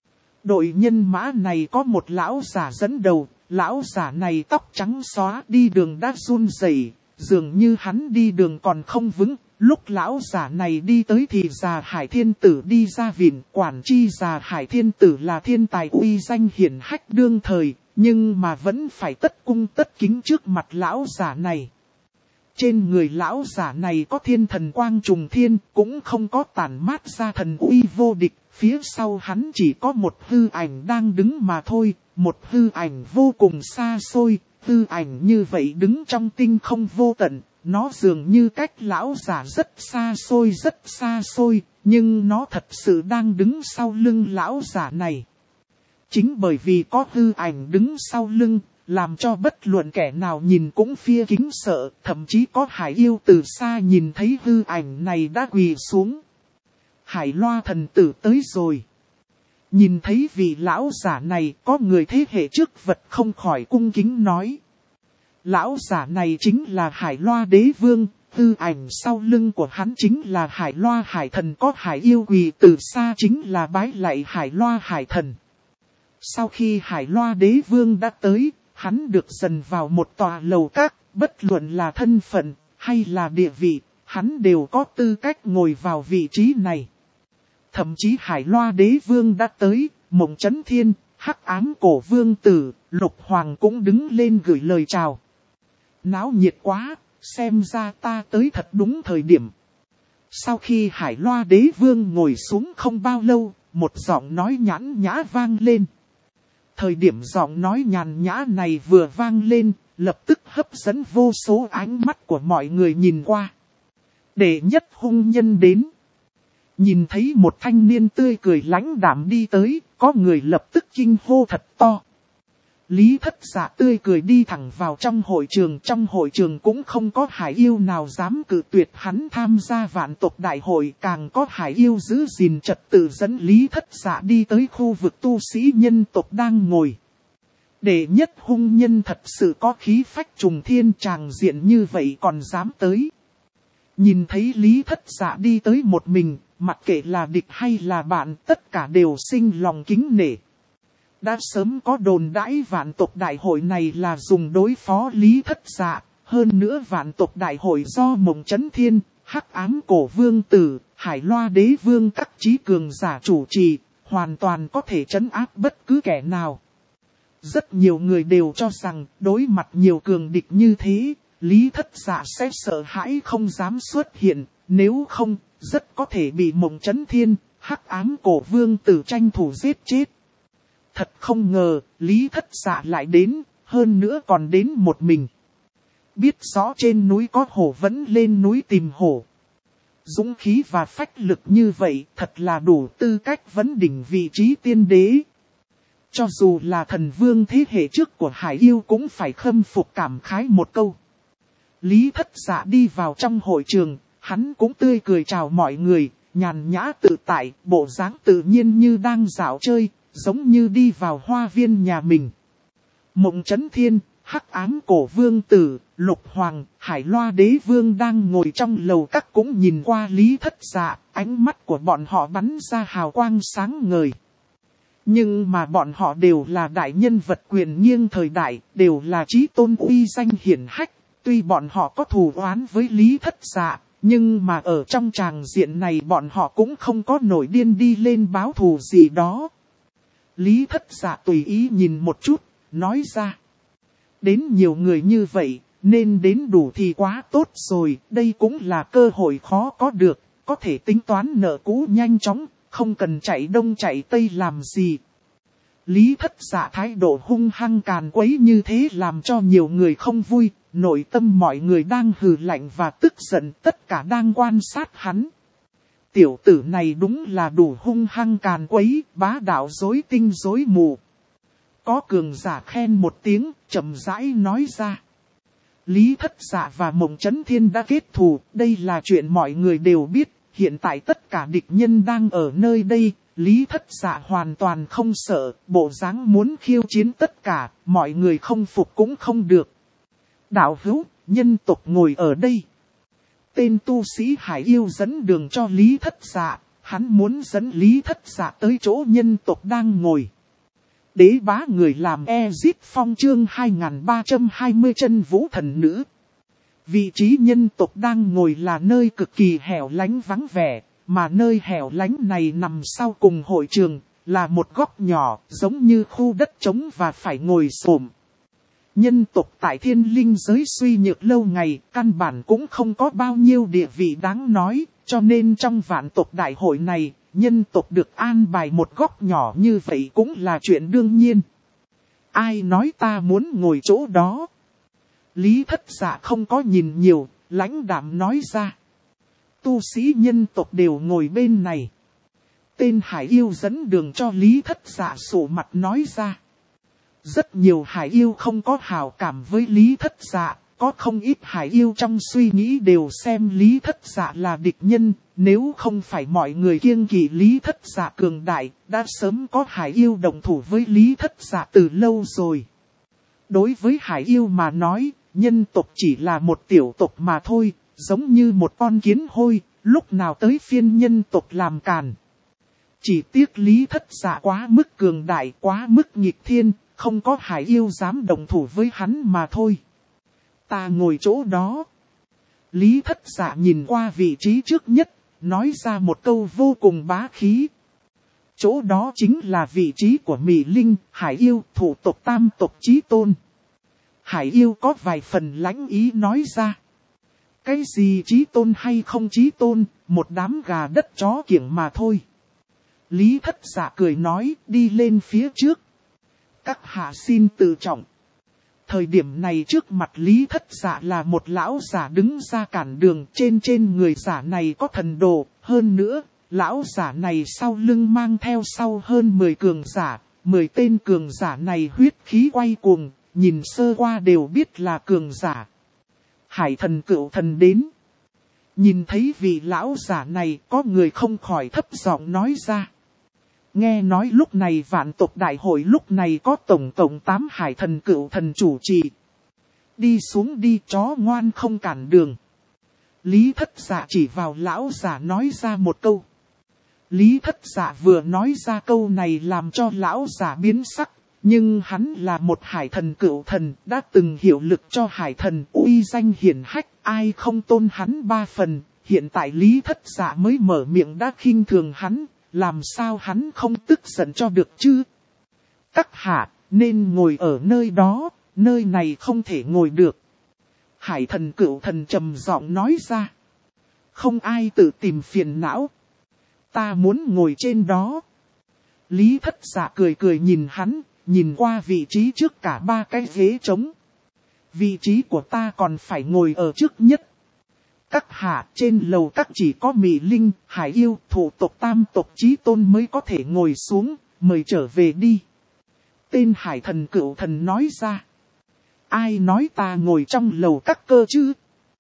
Đội nhân mã này có một lão giả dẫn đầu, lão giả này tóc trắng xóa đi đường đã run rẩy, dường như hắn đi đường còn không vững. Lúc lão giả này đi tới thì già Hải Thiên Tử đi ra vịn, quản chi già Hải Thiên Tử là thiên tài uy danh hiển hách đương thời, nhưng mà vẫn phải tất cung tất kính trước mặt lão giả này. Trên người lão giả này có thiên thần quang trùng thiên, cũng không có tản mát ra thần uy vô địch, phía sau hắn chỉ có một hư ảnh đang đứng mà thôi, một hư ảnh vô cùng xa xôi, hư ảnh như vậy đứng trong tinh không vô tận. Nó dường như cách lão giả rất xa xôi, nhưng nó thật sự đang đứng sau lưng lão giả này. Chính bởi vì có hư ảnh đứng sau lưng, làm cho bất luận kẻ nào nhìn cũng phia kính sợ, thậm chí có hải yêu từ xa nhìn thấy hư ảnh này đã quỳ xuống. Hải Loa thần tử tới rồi. Nhìn thấy vị lão giả này, có người thế hệ trước vật không khỏi cung kính nói. Lão giả này chính là Hải Loa đế vương, hư ảnh sau lưng của hắn chính là Hải Loa hải thần, có hải yêu quỳ từ xa chính là bái lạy Hải Loa hải thần. Sau khi Hải Loa đế vương đã tới, hắn được dần vào một tòa lầu các, bất luận là thân phận hay là địa vị, hắn đều có tư cách ngồi vào vị trí này. Thậm chí Hải Loa đế vương đã tới, Mộng Chấn Thiên, Hắc Ám Cổ Vương Tử, Lục Hoàng cũng đứng lên gửi lời chào. Náo nhiệt quá, xem ra ta tới thật đúng thời điểm. Sau khi Hải Loa đế vương ngồi xuống không bao lâu, một giọng nói nhãn nhã vang lên. Thời điểm giọng nói nhàn nhã này vừa vang lên, lập tức hấp dẫn vô số ánh mắt của mọi người nhìn qua. Đệ nhất hung nhân đến. Nhìn thấy một thanh niên tươi cười lãnh đạm đi tới, có người lập tức kinh hô thật to. Lý Thất Dạ tươi cười đi thẳng vào trong hội trường cũng không có hải yêu nào dám cự tuyệt hắn tham gia vạn tộc đại hội, càng có hải yêu giữ gìn trật tự dẫn Lý Thất Dạ đi tới khu vực tu sĩ nhân tộc đang ngồi. Đệ nhất hung nhân thật sự có khí phách trùng thiên, tràng diện như vậy còn dám tới. Nhìn thấy Lý Thất Dạ đi tới một mình, mặc kệ là địch hay là bạn, tất cả đều sinh lòng kính nể. Đã sớm có đồn đãi vạn tộc đại hội này là dùng đối phó Lý Thất Dạ, hơn nữa vạn tộc đại hội do Mộng Chấn Thiên, Hắc Ám Cổ Vương Tử, Hải Loa đế vương các trí cường giả chủ trì, hoàn toàn có thể trấn áp bất cứ kẻ nào. Rất nhiều người đều cho rằng đối mặt nhiều cường địch như thế, Lý Thất Dạ sẽ sợ hãi không dám xuất hiện, nếu không, rất có thể bị Mộng Chấn Thiên, Hắc Ám Cổ Vương Tử tranh thủ giết chết. Thật không ngờ, Lý Thất Dạ lại đến, hơn nữa còn đến một mình. Biết rõ trên núi có hổ vẫn lên núi tìm hổ. Dũng khí và phách lực như vậy thật là đủ tư cách vấn đỉnh vị trí tiên đế. Cho dù là thần vương thế hệ trước của Hải Yêu cũng phải khâm phục cảm khái một câu. Lý Thất Dạ đi vào trong hội trường, hắn cũng tươi cười chào mọi người, nhàn nhã tự tại, bộ dáng tự nhiên như đang dạo chơi. Giống như đi vào hoa viên nhà mình. Mộng Chấn Thiên, Hắc Ám Cổ Vương Tử, Lục Hoàng, Hải Loa đế vương đang ngồi trong lầu các cũng nhìn qua Lý Thất Dạ, ánh mắt của bọn họ bắn ra hào quang sáng ngời. Nhưng mà bọn họ đều là đại nhân vật quyền nghiêng thời đại, đều là chí tôn uy danh hiển hách, tuy bọn họ có thù oán với Lý Thất Dạ, nhưng mà ở trong tràng diện này bọn họ cũng không có nổi điên đi lên báo thù gì đó. Lý Thất Dạ tùy ý nhìn một chút, nói ra. Đến nhiều người như vậy, nên đến đủ thì quá tốt rồi, đây cũng là cơ hội khó có được, có thể tính toán nợ cũ nhanh chóng, không cần chạy đông chạy tây làm gì. Lý Thất Dạ thái độ hung hăng càn quấy như thế làm cho nhiều người không vui, nội tâm mọi người đang hừ lạnh và tức giận, tất cả đang quan sát hắn. Tiểu tử này đúng là đủ hung hăng càn quấy, bá đạo rối tinh rối mù. Có cường giả khen một tiếng, chậm rãi nói ra. Lý Thất Dạ và Mộng Chấn Thiên đã kết thù, đây là chuyện mọi người đều biết. Hiện tại tất cả địch nhân đang ở nơi đây, Lý Thất Dạ hoàn toàn không sợ, bộ dáng muốn khiêu chiến tất cả, mọi người không phục cũng không được. Đạo hữu, nhân tộc ngồi ở đây. Tên tu sĩ Hải Yêu dẫn đường cho Lý Thất Dạ, hắn muốn dẫn Lý Thất Dạ tới chỗ nhân tộc đang ngồi. Đế bá người làm Ezit Phong chương 2320 chân vũ thần nữ. Vị trí nhân tộc đang ngồi là nơi cực kỳ hẻo lánh vắng vẻ, mà nơi hẻo lánh này nằm sau cùng hội trường, là một góc nhỏ, giống như khu đất trống và phải ngồi xổm. Nhân tộc tại thiên linh giới suy nhược lâu ngày, căn bản cũng không có bao nhiêu địa vị đáng nói, cho nên trong vạn tộc đại hội này, nhân tộc được an bài một góc nhỏ như vậy cũng là chuyện đương nhiên. Ai nói ta muốn ngồi chỗ đó? Lý Thất Dạ không có nhìn nhiều, lãnh đạm nói ra. Tu sĩ nhân tộc đều ngồi bên này. Tên hải yêu dẫn đường cho Lý Thất Dạ sụ mặt nói ra. Rất nhiều hải yêu không có hảo cảm với Lý Thất Dạ, có không ít hải yêu trong suy nghĩ đều xem Lý Thất Dạ là địch nhân, nếu không phải mọi người kiêng kỵ Lý Thất Dạ cường đại, đã sớm có hải yêu đồng thủ với Lý Thất Dạ từ lâu rồi. Đối với hải yêu mà nói, nhân tộc chỉ là một tiểu tộc mà thôi, giống như một con kiến hôi, lúc nào tới phiên nhân tộc làm càn. Chỉ tiếc Lý Thất Dạ quá mức cường đại, quá mức nghịch thiên, không có hải yêu dám đồng thủ với hắn mà thôi. Ta ngồi chỗ đó. Lý Thất Dạ nhìn qua vị trí trước nhất, nói ra một câu vô cùng bá khí. Chỗ đó chính là vị trí của Mị Linh, hải yêu, thủ tộc tam tộc chí tôn. Hải yêu có vài phần lãnh ý nói ra. Cái gì chí tôn hay không chí tôn, một đám gà đất chó kiểng mà thôi. Lý Thất Dạ cười nói, đi lên phía trước. Các hạ xin tự trọng. Thời điểm này trước mặt Lý Thất Dạ là một lão giả đứng ra cản đường, trên người giả này có thần đồ, hơn nữa, lão giả này sau lưng mang theo sau hơn 10 cường giả, 10 tên cường giả này huyết khí quay cuồng, nhìn sơ qua đều biết là cường giả. Hải thần cửu thần đến. Nhìn thấy vị lão giả này có người không khỏi thấp giọng nói ra. Nghe nói lúc này vạn tộc đại hội lúc này có tổng cộng 8 hải thần cửu thần chủ trì. Đi xuống đi chó ngoan không cản đường. Lý Thất Dạ chỉ vào lão giả nói ra một câu. Lý Thất Dạ vừa nói ra câu này làm cho lão giả biến sắc. Nhưng hắn là một hải thần cửu thần, đã từng hiệu lực cho hải thần uy danh hiển hách, ai không tôn hắn 3 phần. Hiện tại Lý Thất Dạ mới mở miệng đã khinh thường hắn, làm sao hắn không tức giận cho được chứ? Các hạ, nên ngồi ở nơi đó, nơi này không thể ngồi được. Hải thần cửu thần trầm giọng nói ra. Không ai tự tìm phiền não. Ta muốn ngồi trên đó. Lý Thất Dạ cười cười nhìn hắn, nhìn qua vị trí trước cả 3 cái ghế trống. Vị trí của ta còn phải ngồi ở trước nhất. Các hạ trên lầu các chỉ có Mị Linh, hải yêu, thủ tộc tam tộc chí tôn mới có thể ngồi xuống, mời trở về đi. Tên hải thần cửu thần nói ra. Ai nói ta ngồi trong lầu các cơ chứ?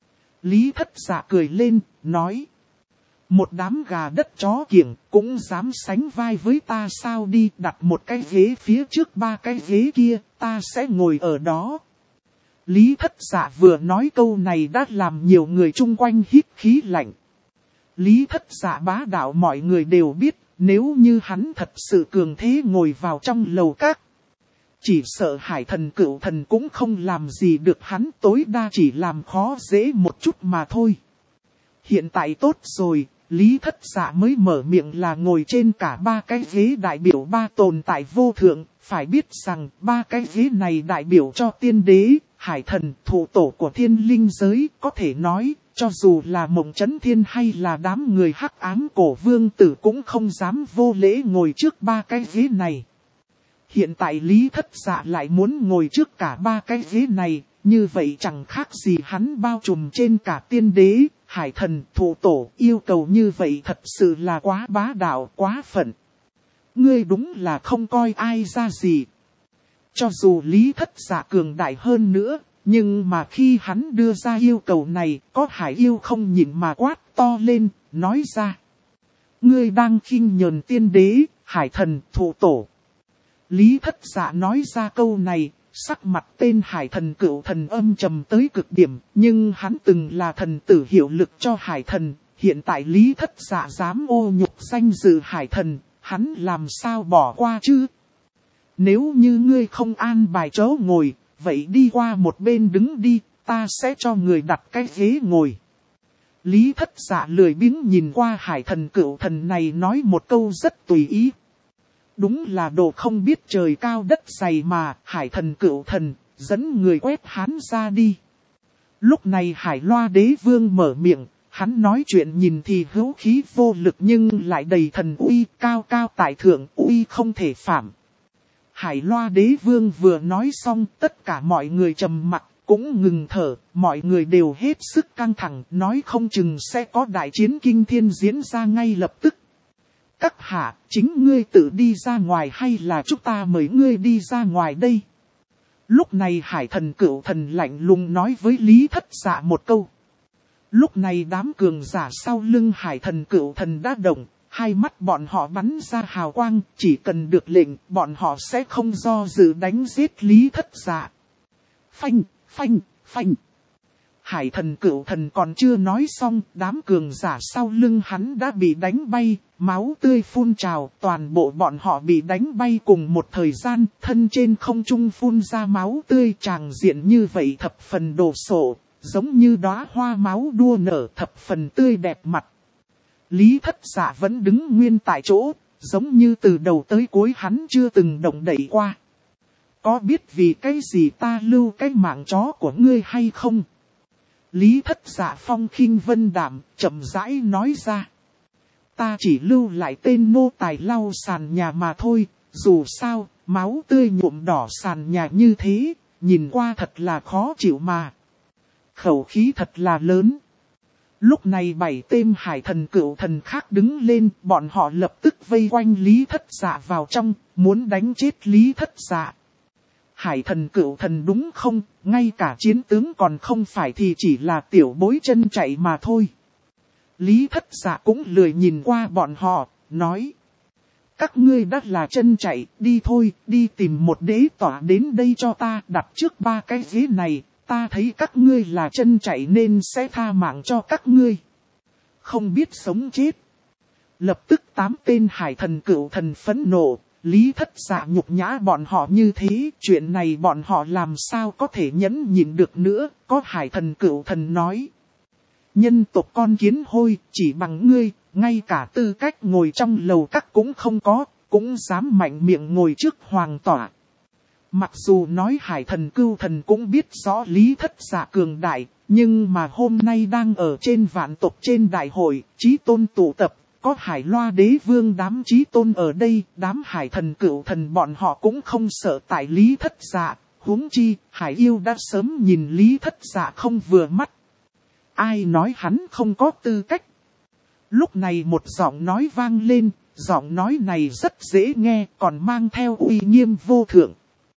Lý Thất Dạ cười lên, nói. Một đám gà đất chó kiểng cũng dám sánh vai với ta sao, đi đặt một cái ghế phía trước 3 cái ghế kia, ta sẽ ngồi ở đó. Lý Thất Dạ vừa nói câu này đã làm nhiều người chung quanh hít khí lạnh. Lý Thất Dạ bá đạo mọi người đều biết, nếu như hắn thật sự cường thế ngồi vào trong lầu các. Chỉ sợ hải thần cửu thần cũng không làm gì được hắn, tối đa chỉ làm khó dễ một chút mà thôi. Hiện tại tốt rồi, Lý Thất Dạ mới mở miệng là ngồi trên cả 3 cái ghế đại biểu 3 tồn tại vô thượng, phải biết rằng 3 cái ghế này đại biểu cho tiên đế, hải thần, thủ tổ của thiên linh giới, có thể nói, cho dù là Mộng Chấn Thiên hay là đám người hắc ám cổ vương tử cũng không dám vô lễ ngồi trước 3 cái ghế này. Hiện tại Lý Thất Dạ lại muốn ngồi trước cả 3 cái ghế này, như vậy chẳng khác gì hắn bao trùm trên cả tiên đế, hải thần, thủ tổ, yêu cầu như vậy thật sự là quá bá đạo, quá phận. Ngươi đúng là không coi ai ra gì. Cho dù Lý Thất Dạ cường đại hơn nữa, nhưng mà khi hắn đưa ra yêu cầu này, có hải yêu không nhịn mà quát to lên, nói ra. Ngươi đang khinh nhờn tiên đế, hải thần, thủ tổ. Lý Thất Dạ nói ra câu này, sắc mặt tên hải thần cửu thần âm trầm tới cực điểm, nhưng hắn từng là thần tử hiệu lực cho hải thần, hiện tại Lý Thất Dạ dám ô nhục danh dự hải thần, hắn làm sao bỏ qua chứ? Nếu như ngươi không an bài chỗ ngồi, vậy đi qua một bên đứng đi, ta sẽ cho người đặt cái ghế ngồi. Lý Thất Dạ lười biếng nhìn qua hải thần cửu thần này nói một câu rất tùy ý. Đúng là đồ không biết trời cao đất dày mà, hải thần cửu thần, dẫn người quét hắn ra đi. Lúc này Hải Loa Đế Vương mở miệng, hắn nói chuyện nhìn thì hữu khí vô lực nhưng lại đầy thần uy, cao cao tại thượng, uy không thể phạm. Hải Loa Đế Vương vừa nói xong, tất cả mọi người trầm mặc, cũng ngừng thở, mọi người đều hết sức căng thẳng, nói không chừng sẽ có đại chiến kinh thiên diễn ra ngay lập tức. Các hạ, chính ngươi tự đi ra ngoài hay là chúng ta mời ngươi đi ra ngoài đây? Lúc này Hải Thần Cửu Thần lạnh lùng nói với Lý Thất Dạ một câu. Lúc này đám cường giả sau lưng Hải Thần Cửu Thần đã động, hai mắt bọn họ bắn ra hào quang, chỉ cần được lệnh, bọn họ sẽ không do dự đánh giết Lý Thất Dạ. Phanh, phanh, phanh. Hải Thần Cửu Thần còn chưa nói xong, đám cường giả sau lưng hắn đã bị đánh bay, máu tươi phun trào, toàn bộ bọn họ bị đánh bay cùng một thời gian, thân trên không trung phun ra máu tươi, tràng diện như vậy thập phần đồ sộ, giống như đóa hoa máu đua nở, thập phần tươi đẹp mặt. Lý Thất Dạ vẫn đứng nguyên tại chỗ, giống như từ đầu tới cuối hắn chưa từng động đậy qua. Có biết vì cái gì ta lưu cái mạng chó của ngươi hay không? Lý Thất Dạ phong khinh vân đạm, chậm rãi nói ra. Ta chỉ lưu lại tên nô tài lau sàn nhà mà thôi, dù sao, máu tươi nhuộm đỏ sàn nhà như thế, nhìn qua thật là khó chịu mà. Khẩu khí thật là lớn. Lúc này 7 tên Hải Thần Cửu Thần khác đứng lên, bọn họ lập tức vây quanh Lý Thất Dạ vào trong, muốn đánh chết Lý Thất Dạ. Hải Thần Cửu Thần đúng không, ngay cả chiến tướng còn không phải thì chỉ là tiểu bối chân chạy mà thôi. Lý Thất Dạ cũng lười nhìn qua bọn họ, nói. Các ngươi đã là chân chạy, đi thôi, đi tìm một đế tỏa đến đây cho ta, đặt trước 3 cái ghế này, ta thấy các ngươi là chân chạy nên sẽ tha mạng cho các ngươi. Không biết sống chết. Lập tức 8 tên Hải Thần Cửu Thần phẫn nộ. Lý Thất Dạ nhục nhã bọn họ như thế, chuyện này bọn họ làm sao có thể nhẫn nhịn được nữa, có Hải Thần Cửu Thần nói. Nhân tộc con kiến hôi, chỉ bằng ngươi, ngay cả tư cách ngồi trong lầu các cũng không có, cũng dám mạnh miệng ngồi trước hoàng tỏa. Mặc dù nói Hải Thần Cửu Thần cũng biết rõ Lý Thất Dạ cường đại, nhưng mà hôm nay đang ở trên vạn tộc trên đại hội, chí tôn tụ tập. Có Hải Loa Đế Vương đám chí tôn ở đây, đám Hải Thần Cửu Thần bọn họ cũng không sợ tại Lý Thất Dạ, huống chi, Hải Yêu đã sớm nhìn Lý Thất Dạ không vừa mắt. Ai nói hắn không có tư cách? Lúc này một giọng nói vang lên, giọng nói này rất dễ nghe, còn mang theo uy nghiêm vô thượng.